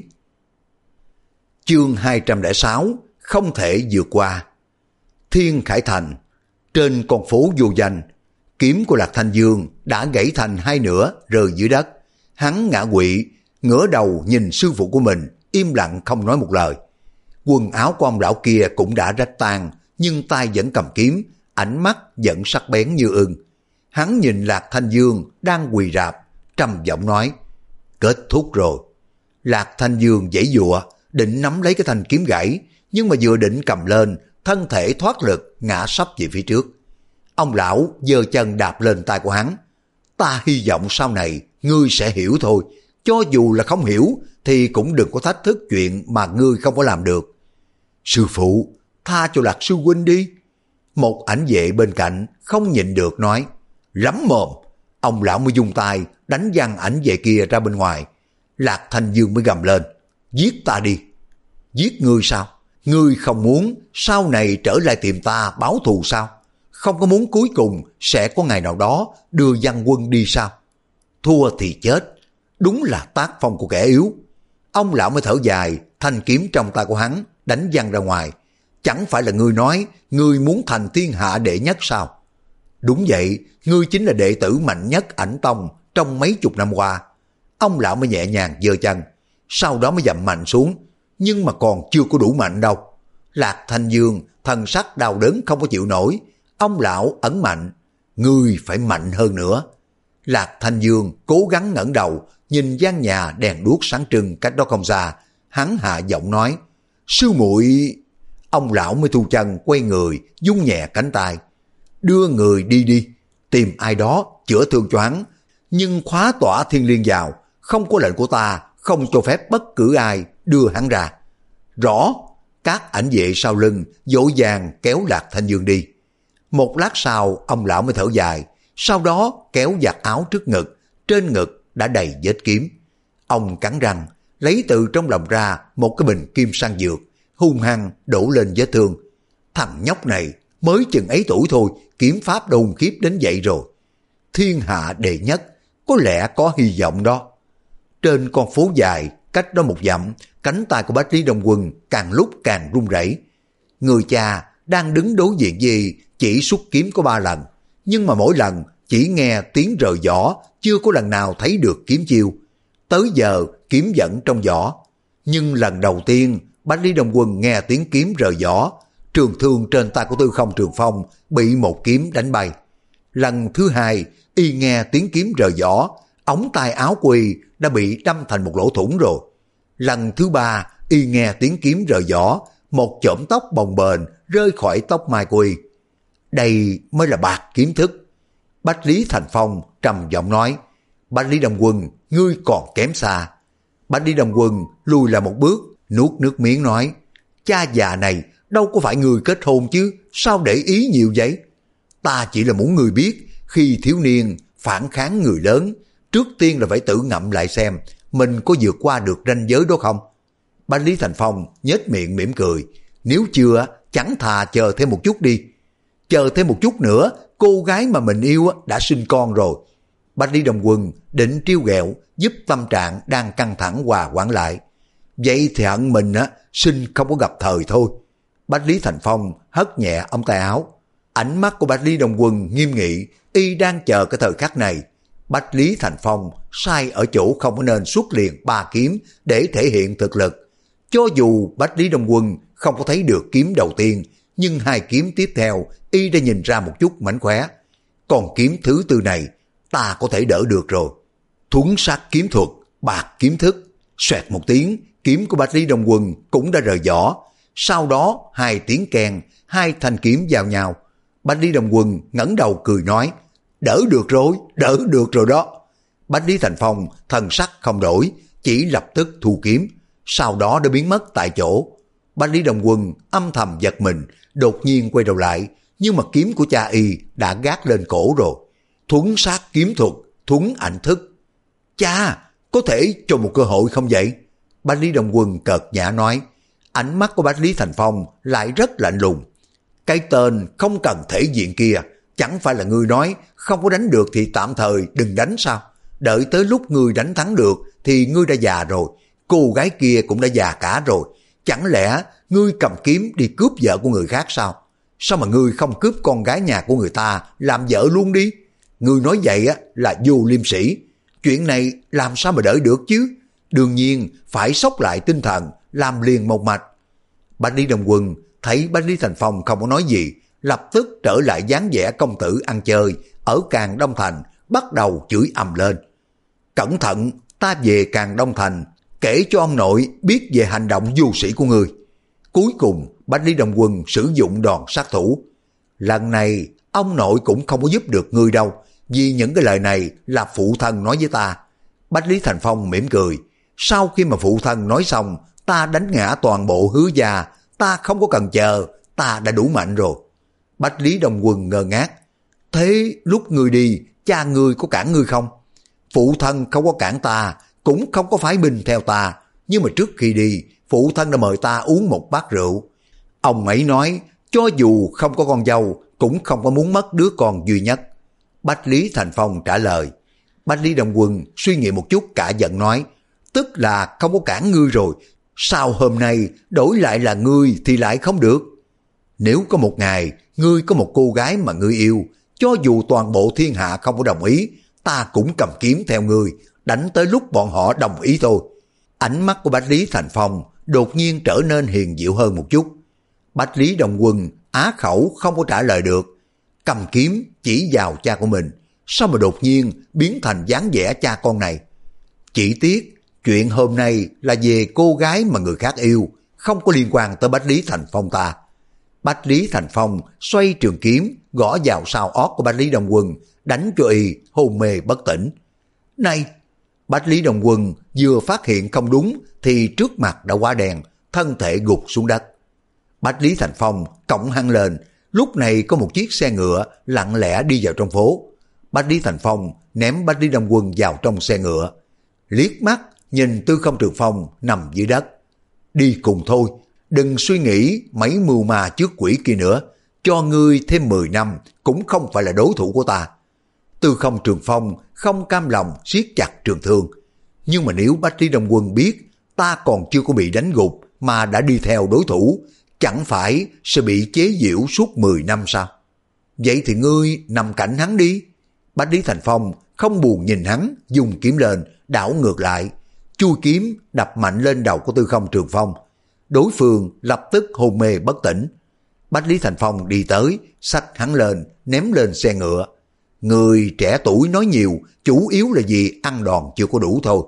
Chương hai trăm lẻ sáu, không thể vượt qua. Thiên Khải Thành, trên con phố vô danh, kiếm của Lạc Thanh Dương đã gãy thành hai nửa rơi dưới đất. Hắn ngã quỵ, ngửa đầu nhìn sư phụ của mình, im lặng không nói một lời. Quần áo của ông lão kia cũng đã rách tan, nhưng tay vẫn cầm kiếm, ánh mắt vẫn sắc bén như ưng. Hắn nhìn Lạc Thanh Dương đang quỳ rạp, trầm giọng nói, kết thúc rồi. Lạc Thanh Dương giãy giụa, định nắm lấy cái thanh kiếm gãy, nhưng mà vừa định cầm lên, thân thể thoát lực ngã sấp về phía trước. Ông lão giơ chân đạp lên tay của hắn. Ta hy vọng sau này ngươi sẽ hiểu thôi, cho dù là không hiểu thì cũng đừng có thách thức chuyện mà ngươi không có làm được. Sư phụ, tha cho Lạc sư huynh đi. Một ảnh vệ bên cạnh không nhịn được nói, lắm mồm. Ông lão mới dùng tay đánh văng ảnh vệ kia ra bên ngoài. Lạc Thanh Dương mới gầm lên, giết ta đi. Giết ngươi sao? Ngươi không muốn sau này trở lại tìm ta báo thù sao? Không có muốn cuối cùng sẽ có ngày nào đó đưa Văn Quân đi sao? Thua thì chết, đúng là tác phong của kẻ yếu. Ông lão mới thở dài, thanh kiếm trong tay của hắn đánh văng ra ngoài. Chẳng phải là ngươi nói ngươi muốn thành thiên hạ đệ nhất sao? Đúng vậy, ngươi chính là đệ tử mạnh nhất Ảnh Tông trong mấy chục năm qua. Ông lão mới nhẹ nhàng giơ chân, sau đó mới dậm mạnh xuống, nhưng mà còn chưa có đủ mạnh đâu. Lạc Thanh Dương thần sắc đau đớn không có chịu nổi. Ông lão ẩn mạnh, ngươi phải mạnh hơn nữa. Lạc Thanh Dương cố gắng ngẩng đầu, nhìn gian nhà đèn đuốc sáng trưng cách đó không xa. Hắn hạ giọng nói, sư muội. Ông lão mới thu chân quay người, vung nhẹ cánh tay, đưa người đi đi, tìm ai đó chữa thương cho hắn, nhưng khóa tỏa Thiên Liên vào, không có lệnh của ta, không cho phép bất cứ ai đưa hắn ra. Rõ. Các ảnh vệ sau lưng vội vàng kéo Lạc Thanh Dương đi. Một lát sau ông lão mới thở dài, sau đó kéo giặt áo trước ngực, trên ngực đã đầy vết kiếm. Ông cắn răng, lấy từ trong lòng ra một cái bình kim sang dược, hung hăng đổ lên vết thương. Thằng nhóc này mới chừng ấy tuổi thôi, kiếm pháp đã hung khiếp đến vậy rồi. Thiên hạ đệ nhất, có lẽ có hy vọng đó. Trên con phố dài, cách đó một dặm, cánh tay của Bách Lý Đông Quân càng lúc càng run rẩy. Người cha đang đứng đối diện gì chỉ xuất kiếm có ba lần, nhưng mà mỗi lần chỉ nghe tiếng rời vỏ, chưa có lần nào thấy được kiếm chiêu. Tới giờ kiếm vẫn trong vỏ, nhưng lần đầu tiên Bách Lý Đông Quân nghe tiếng kiếm rời vỏ, trường thương trên tay của Tư Không Trường Phong bị một kiếm đánh bay. Lần thứ hai y nghe tiếng kiếm rời vỏ, ống tay áo của y đã bị đâm thành một lỗ thủng rồi. Lần thứ ba y nghe tiếng kiếm rời vỏ, một chổm tóc bồng bềnh rơi khỏi tóc mai của y. Đây mới là bạc kiếm thức. Bách Lý Thành Phong trầm giọng nói, Bách Lý Đông Quân, ngươi còn kém xa. Bách Lý Đông Quân lùi lại một bước, nuốt nước miếng nói, cha già này đâu có phải người kết hôn chứ, sao để ý nhiều vậy? Ta chỉ là muốn người biết, khi thiếu niên phản kháng người lớn, trước tiên là phải tự ngậm lại xem mình có vượt qua được ranh giới đó không. Bách Lý Thành Phong nhếch miệng mỉm cười, nếu chưa chẳng thà chờ thêm một chút đi. Chờ thêm một chút nữa, cô gái mà mình yêu đã sinh con rồi. Bách Lý Đông Quân định trêu ghẹo, giúp tâm trạng đang căng thẳng hòa hoãn lại. Vậy thì hận mình á, sinh không có gặp thời thôi. Bách Lý Thành Phong hất nhẹ ống tay áo. Ánh mắt của Bách Lý Đông Quân nghiêm nghị, y đang chờ cái thời khắc này. Bách Lý Thành Phong sai ở chỗ không có nên xuất liền ba kiếm để thể hiện thực lực. Cho dù Bách Lý Đông Quân không có thấy được kiếm đầu tiên, nhưng hai kiếm tiếp theo y đã nhìn ra một chút mánh khóe. Còn kiếm thứ tư này ta có thể đỡ được rồi. Thuấn sát kiếm thuật, bạc kiếm thức. Xoẹt một tiếng, kiếm của Bách Lý Đông Quân cũng đã rời vỏ. Sau đó hai tiếng kèn, hai thanh kiếm vào nhau. Bách Lý Đông Quân ngẩng đầu cười nói, đỡ được rồi, đỡ được rồi đó. Bách Lý Thành Phong thần sắc không đổi, chỉ lập tức thu kiếm, sau đó đã biến mất tại chỗ. Bách Lý Đông Quân âm thầm giật mình, đột nhiên quay đầu lại, nhưng mà kiếm của cha y đã gác lên cổ rồi. Thuấn sát kiếm thuật, thuấn ảnh thức. Cha, có thể cho một cơ hội không vậy? Bách Lý Đông Quân cợt nhã nói, Ánh mắt của Bách Lý Thành Phong lại rất lạnh lùng. Cái tên không cần thể diện kia, chẳng phải là ngươi nói không có đánh được thì tạm thời đừng đánh sao? Đợi tới lúc ngươi đánh thắng được thì ngươi đã già rồi, cô gái kia cũng đã già cả rồi. Chẳng lẽ ngươi cầm kiếm đi cướp vợ của người khác sao? Sao mà ngươi không cướp con gái nhà của người ta làm vợ luôn đi? Ngươi nói vậy á là vô liêm sỉ. Chuyện này làm sao mà đợi được chứ? Đương nhiên phải xốc lại tinh thần, làm liền một mạch. Bách Lý Đông Quân thấy Bách Lý Thành Phong không có nói gì, lập tức trở lại dáng vẻ công tử ăn chơi ở Càn Đông Thành, bắt đầu chửi ầm lên. Cẩn thận, ta về Càn Đông Thành kể cho ông nội biết về hành động vô sĩ của ngươi. Cuối cùng Bách Lý Đông Quân sử dụng đòn sát thủ. Lần này ông nội cũng không có giúp được ngươi đâu, vì những cái lời này là phụ thân nói với ta. Bách Lý Thành Phong mỉm cười. Sau khi mà phụ thân nói xong, ta đánh ngã toàn bộ Hứa gia, ta không có cần chờ, ta đã đủ mạnh rồi. Bách Lý Đông Quân ngơ ngác. Thế lúc ngươi đi, cha ngươi có cản ngươi không? Phụ thân không có cản ta, cũng không có phái binh theo ta, nhưng mà trước khi đi, phụ thân đã mời ta uống một bát rượu. Ông ấy nói, cho dù không có con dâu, cũng không có muốn mất đứa con duy nhất. Bách Lý Thành Phong trả lời. Bách Lý Đông Quân suy nghĩ một chút cả giận nói, tức là không có cản ngươi rồi, sao hôm nay đổi lại là ngươi thì lại không được? Nếu có một ngày, ngươi có một cô gái mà ngươi yêu, cho dù toàn bộ thiên hạ không có đồng ý, ta cũng cầm kiếm theo ngươi, đánh tới lúc bọn họ đồng ý thôi. Ánh mắt của Bách Lý Thành Phong đột nhiên trở nên hiền dịu hơn một chút. Bách Lý Đông Quân á khẩu không có trả lời được, cầm kiếm chỉ vào cha của mình, sao mà đột nhiên biến thành dáng vẻ cha con này. Chỉ tiếc chuyện hôm nay là về cô gái mà người khác yêu, không có liên quan tới Bách Lý Thành Phong ta. Bách Lý Thành Phong xoay trường kiếm gõ vào sau ót của Bách Lý Đông Quân, đánh cho y hôn mê bất tỉnh. Này! Bách Lý Đông Quân vừa phát hiện không đúng thì trước mặt đã quá đen, thân thể gục xuống đất. Bách Lý Thành Phong cõng hắn lên, lúc này có một chiếc xe ngựa lặng lẽ đi vào trong phố. Bách Lý Thành Phong ném Bách Lý Đông Quân vào trong xe ngựa, liếc mắt nhìn Tư Không Trường Phong nằm dưới đất. Đi cùng thôi, đừng suy nghĩ mấy mưu ma trước quỷ kia nữa, cho ngươi thêm mười năm cũng không phải là đối thủ của ta. Tư Không Trường Phong không cam lòng siết chặt trường thương. Nhưng mà nếu Bách Lý Đông Quân biết ta còn chưa có bị đánh gục mà đã đi theo đối thủ, chẳng phải sẽ bị chế giễu suốt mười năm sao? Vậy thì ngươi nằm cạnh hắn đi. Bách Lý Thành Phong không buồn nhìn hắn, dùng kiếm lên, đảo ngược lại, chui kiếm đập mạnh lên đầu của Tư Không Trường Phong. Đối phương lập tức hôn mê bất tỉnh. Bách Lý Thành Phong đi tới, xách hắn lên, ném lên xe ngựa. Người trẻ tuổi nói nhiều, chủ yếu là vì ăn đòn chưa có đủ thôi.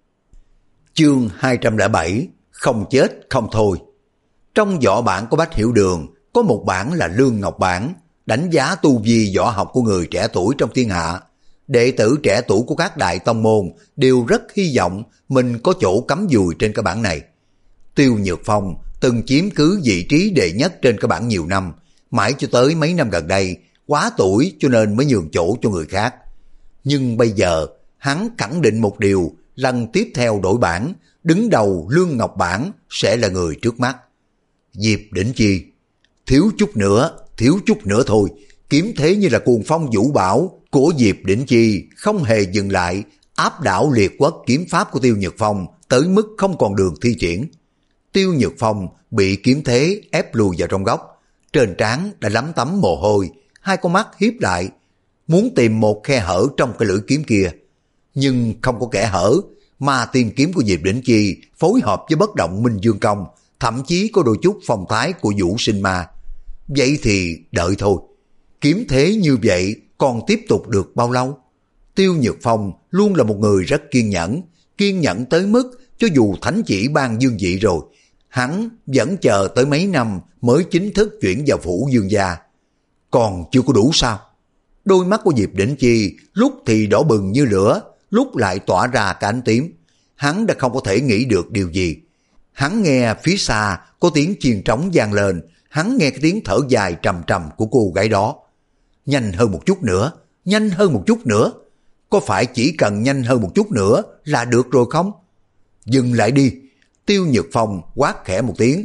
Chương hai trăm lẻ bảy, không chết không thôi. Trong võ bản của Bách Hiểu Đường có một bản là Lương Ngọc Bản, đánh giá tu vi võ học của người trẻ tuổi trong thiên hạ. Đệ tử trẻ tuổi của các đại tông môn đều rất hy vọng mình có chỗ cắm dùi trên cái bản này. Tiêu Nhược Phong từng chiếm cứ vị trí đệ nhất trên cái bản nhiều năm, mãi cho tới mấy năm gần đây quá tuổi cho nên mới nhường chỗ cho người khác. Nhưng bây giờ hắn khẳng định một điều, lần tiếp theo đổi bản, đứng đầu Lương Ngọc Bản sẽ là người trước mắt. Diệp Đỉnh Chi. Thiếu chút nữa, thiếu chút nữa thôi, kiếm thế như là cuồng phong vũ bão của Diệp Đỉnh Chi không hề dừng lại, áp đảo liệt quốc kiếm pháp của Tiêu Nhược Phong tới mức không còn đường thi triển. Tiêu Nhược Phong bị kiếm thế ép lùi vào trong góc, trên trán đã lấm tấm mồ hôi, hai con mắt hiếp lại, muốn tìm một khe hở trong cái lưỡi kiếm kia. Nhưng không có kẽ hở, mà tìm kiếm của Diệp Đỉnh Chi phối hợp với bất động Minh Dương Công, thậm chí có đôi chút phong thái của Vũ Sinh Ma. Vậy thì đợi thôi. Kiếm thế như vậy còn tiếp tục được bao lâu? Tiêu Nhược Phong luôn là một người rất kiên nhẫn, kiên nhẫn tới mức cho dù thánh chỉ ban dương vị rồi, hắn vẫn chờ tới mấy năm mới chính thức chuyển vào phủ Dương gia. Còn chưa có đủ sao? Đôi mắt của Diệp Đỉnh Chi lúc thì đỏ bừng như lửa, lúc lại tỏa ra cả ánh tím. Hắn đã không có thể nghĩ được điều gì. Hắn nghe phía xa có tiếng chiên trống vang lên, hắn nghe cái tiếng thở dài trầm trầm của cô gái đó. Nhanh hơn một chút nữa, nhanh hơn một chút nữa. Có phải chỉ cần nhanh hơn một chút nữa là được rồi không? Dừng lại đi. Tiêu Nhược Phong quát khẽ một tiếng,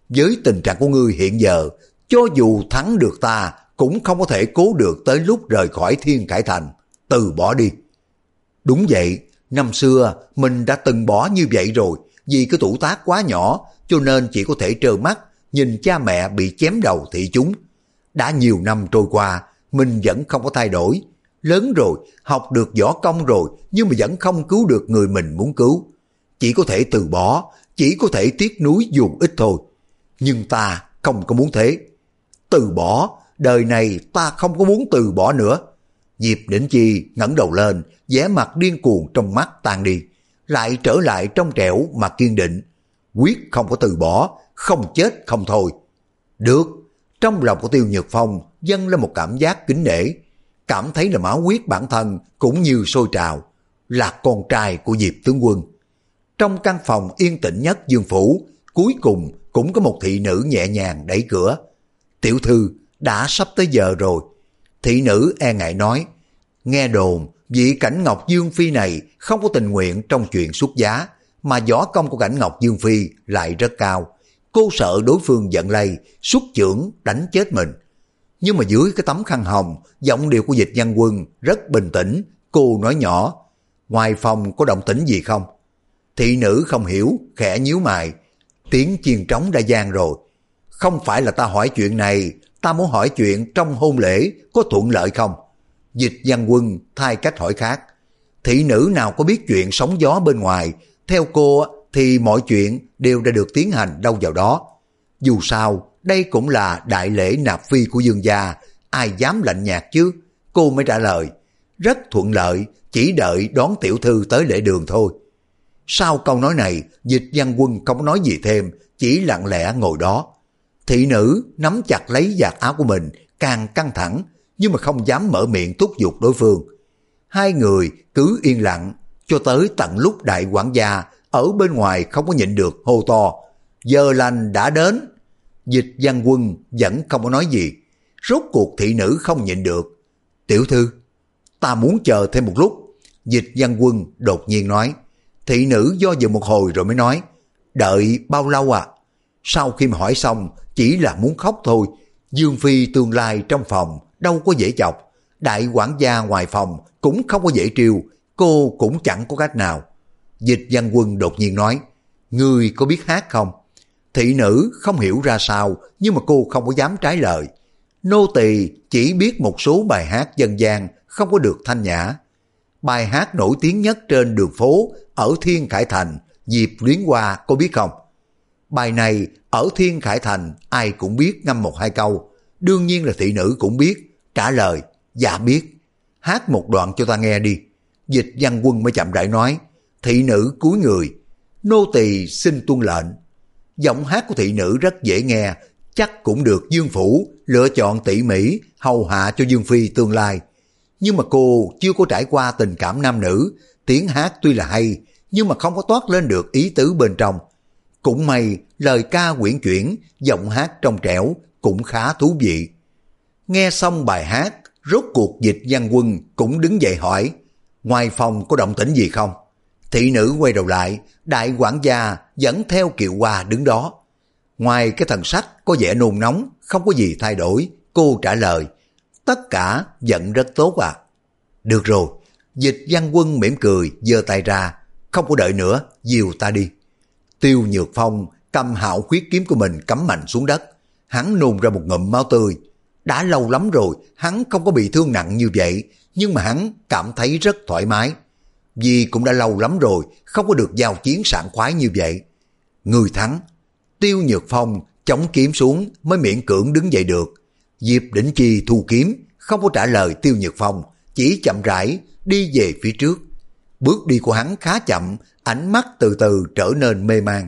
với tình trạng của ngươi hiện giờ, cho dù thắng được ta, cũng không có thể cố được tới lúc rời khỏi Thiên Khải Thành. Từ bỏ đi. Đúng vậy, năm xưa mình đã từng bỏ như vậy rồi, vì cái tuổi tác quá nhỏ, cho nên chỉ có thể trơ mắt nhìn cha mẹ bị chém đầu thị chúng. Đã nhiều năm trôi qua, mình vẫn không có thay đổi. Lớn rồi, học được võ công rồi, nhưng mà vẫn không cứu được người mình muốn cứu. Chỉ có thể từ bỏ, chỉ có thể tiếc nuối dù ít thôi. Nhưng ta không có muốn thế. Từ bỏ, đời này ta không có muốn từ bỏ nữa. Diệp Đỉnh Chi ngẩng đầu lên, vẻ mặt điên cuồng trong mắt tan đi, lại trở lại trong trẻo mà kiên định. Quyết không có từ bỏ, không chết không thôi. Được, trong lòng của Tiêu Nhược Phong dâng lên một cảm giác kính nể, cảm thấy là máu huyết bản thân cũng như sôi trào, là con trai của Diệp tướng quân. Trong căn phòng yên tĩnh nhất Dương phủ, cuối cùng cũng có một thị nữ nhẹ nhàng đẩy cửa. Tiểu thư, đã sắp tới giờ rồi. Thị nữ e ngại nói, nghe đồn vị Cảnh Ngọc Dương Phi này không có tình nguyện trong chuyện xuất giá, mà võ công của Cảnh Ngọc Dương Phi lại rất cao. Cô sợ đối phương giận lây, xuất chưởng đánh chết mình. Nhưng mà dưới cái tấm khăn hồng, giọng điệu của Dịch Văn Quân rất bình tĩnh. Cô nói nhỏ, ngoài phòng có động tĩnh gì không? Thị nữ không hiểu, khẽ nhíu mày. Tiếng chiên trống đã vang rồi. Không phải là ta hỏi chuyện này, ta muốn hỏi chuyện trong hôn lễ có thuận lợi không? Dịch Văn Quân thay cách hỏi khác. Thị nữ nào có biết chuyện sóng gió bên ngoài, theo cô thì mọi chuyện đều đã được tiến hành đâu vào đó. Dù sao, đây cũng là đại lễ nạp phi của Dương gia, ai dám lạnh nhạt chứ? Cô mới trả lời, rất thuận lợi, chỉ đợi đón tiểu thư tới lễ đường thôi. Sau câu nói này, Dịch Văn Quân không nói gì thêm, chỉ lặng lẽ ngồi đó. Thị nữ nắm chặt lấy vạt áo của mình, càng căng thẳng, nhưng mà không dám mở miệng thúc giục đối phương. Hai người cứ yên lặng, cho tới tận lúc đại quản gia ở bên ngoài không có nhịn được hô to, giờ lành đã đến. Dịch Văn Quân vẫn không có nói gì. Rốt cuộc thị nữ không nhịn được. Tiểu thư, ta muốn chờ thêm một lúc. Dịch Văn Quân đột nhiên nói. Thị nữ do dự một hồi rồi mới nói, đợi bao lâu à? Sau khi mà hỏi xong, chỉ là muốn khóc thôi. Dương Phi tương lai trong phòng đâu có dễ chọc, đại quản gia ngoài phòng cũng không có dễ trêu, cô cũng chẳng có cách nào. Dịch Văn Quân đột nhiên nói, ngươi có biết hát không? Thị nữ không hiểu ra sao, nhưng mà cô không có dám trái lời. Nô tỳ chỉ biết một số bài hát dân gian không có được thanh nhã. Bài hát nổi tiếng nhất trên đường phố ở Thiên Khải Thành, Diệp Luyến Hoa có biết không? Bài này ở Thiên Khải Thành ai cũng biết ngâm một hai câu. Đương nhiên là thị nữ cũng biết, trả lời, dạ biết. Hát một đoạn cho ta nghe đi. Dịch Văn Quân mới chậm rãi nói. Thị nữ cúi người, nô tỳ xin tuân lệnh. Giọng hát của thị nữ rất dễ nghe, chắc cũng được Dương phủ lựa chọn tỉ mỉ hầu hạ cho Dương Phi tương lai. Nhưng mà cô chưa có trải qua tình cảm nam nữ, tiếng hát tuy là hay, nhưng mà không có toát lên được ý tứ bên trong. Cũng may lời ca quyển chuyển, giọng hát trong trẻo cũng khá thú vị. Nghe xong bài hát, rốt cuộc Dịch Văn Quân cũng đứng dậy hỏi, ngoài phòng có động tĩnh gì không? Thị nữ quay đầu lại, đại quản gia dẫn theo Kiều Hoa đứng đó. Ngoài cái thần sắc có vẻ nôn nóng, không có gì thay đổi, cô trả lời, tất cả vẫn rất tốt à. Được rồi. Dịch Văn Quân mỉm cười, giơ tay ra, không có đợi nữa, dìu ta đi. Tiêu Nhược Phong cầm hạo khuyết kiếm của mình cắm mạnh xuống đất, hắn nôn ra một ngụm máu tươi. Đã lâu lắm rồi hắn không có bị thương nặng như vậy, nhưng mà hắn cảm thấy rất thoải mái. Vì cũng đã lâu lắm rồi không có được giao chiến sảng khoái như vậy. Người thắng. Tiêu Nhược Phong chống kiếm xuống mới miễn cưỡng đứng dậy được. Diệp Đỉnh Chi thu kiếm, không có trả lời Tiêu Nhược Phong, chỉ chậm rãi đi về phía trước. Bước đi của hắn khá chậm, ánh mắt từ từ trở nên mê man.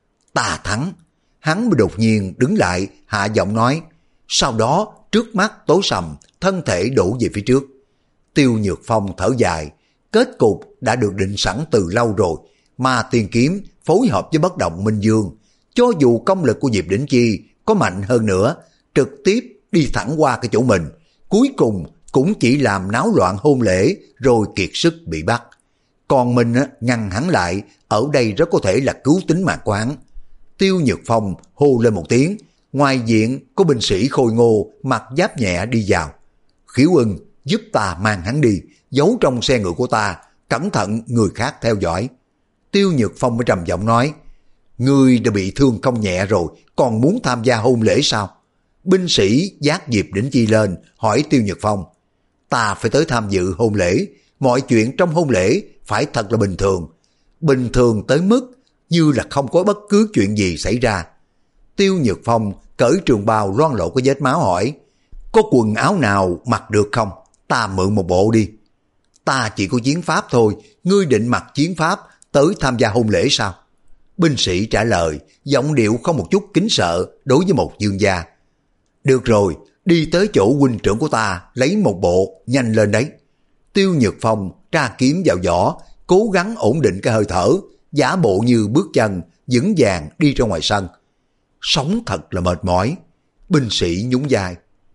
Ta thắng. Hắn mới đột nhiên đứng lại, hạ giọng nói. Sau đó trước mắt tối sầm, thân thể đổ về phía trước. Tiêu Nhược Phong thở dài. Kết cục đã được định sẵn từ lâu rồi, mà tiền kiếm phối hợp với bất động Minh Dương. Cho dù công lực của Diệp Đỉnh Chi có mạnh hơn nữa, trực tiếp đi thẳng qua cái chỗ mình, cuối cùng cũng chỉ làm náo loạn hôn lễ rồi kiệt sức bị bắt. Còn mình ngăn hắn lại, ở đây rất có thể là cứu tính mạng của hắn. Tiêu Nhược Phong hô lên một tiếng, ngoài diện có binh sĩ khôi ngô mặc giáp nhẹ đi vào. Khiếu Ưng, giúp ta mang hắn đi, giấu trong xe ngựa của ta, cẩn thận người khác theo dõi. Tiêu Nhược Phong mới trầm giọng nói, ngươi đã bị thương không nhẹ rồi, còn muốn tham gia hôn lễ sao? Binh sĩ giác Diệp Đỉnh Chi lên, hỏi Tiêu Nhược Phong, ta phải tới tham dự hôn lễ, mọi chuyện trong hôn lễ phải thật là bình thường. Bình thường tới mức như là không có bất cứ chuyện gì xảy ra. Tiêu Nhược Phong cởi trường bào loang lộ có vết máu hỏi, có quần áo nào mặc được không? Ta mượn một bộ đi. Ta chỉ có chiến pháp thôi, ngươi định mặc chiến pháp tới tham gia hôn lễ sao? Binh sĩ trả lời, giọng điệu không một chút kính sợ đối với một dương gia. Được rồi, đi tới chỗ huynh trưởng của ta, lấy một bộ, nhanh lên đấy. Tiêu Nhược Phong tra kiếm vào vỏ, cố gắng ổn định cái hơi thở, giả bộ như bước chân, vững vàng đi ra ngoài sân. Sống thật là mệt mỏi. Binh sĩ nhún vai.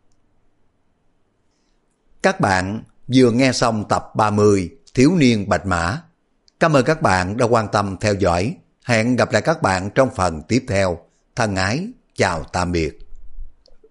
Các bạn vừa nghe xong tập ba mươi Thiếu niên Bạch Mã. Cảm ơn các bạn đã quan tâm theo dõi. Hẹn gặp lại các bạn trong phần tiếp theo. Thân ái, chào tạm biệt.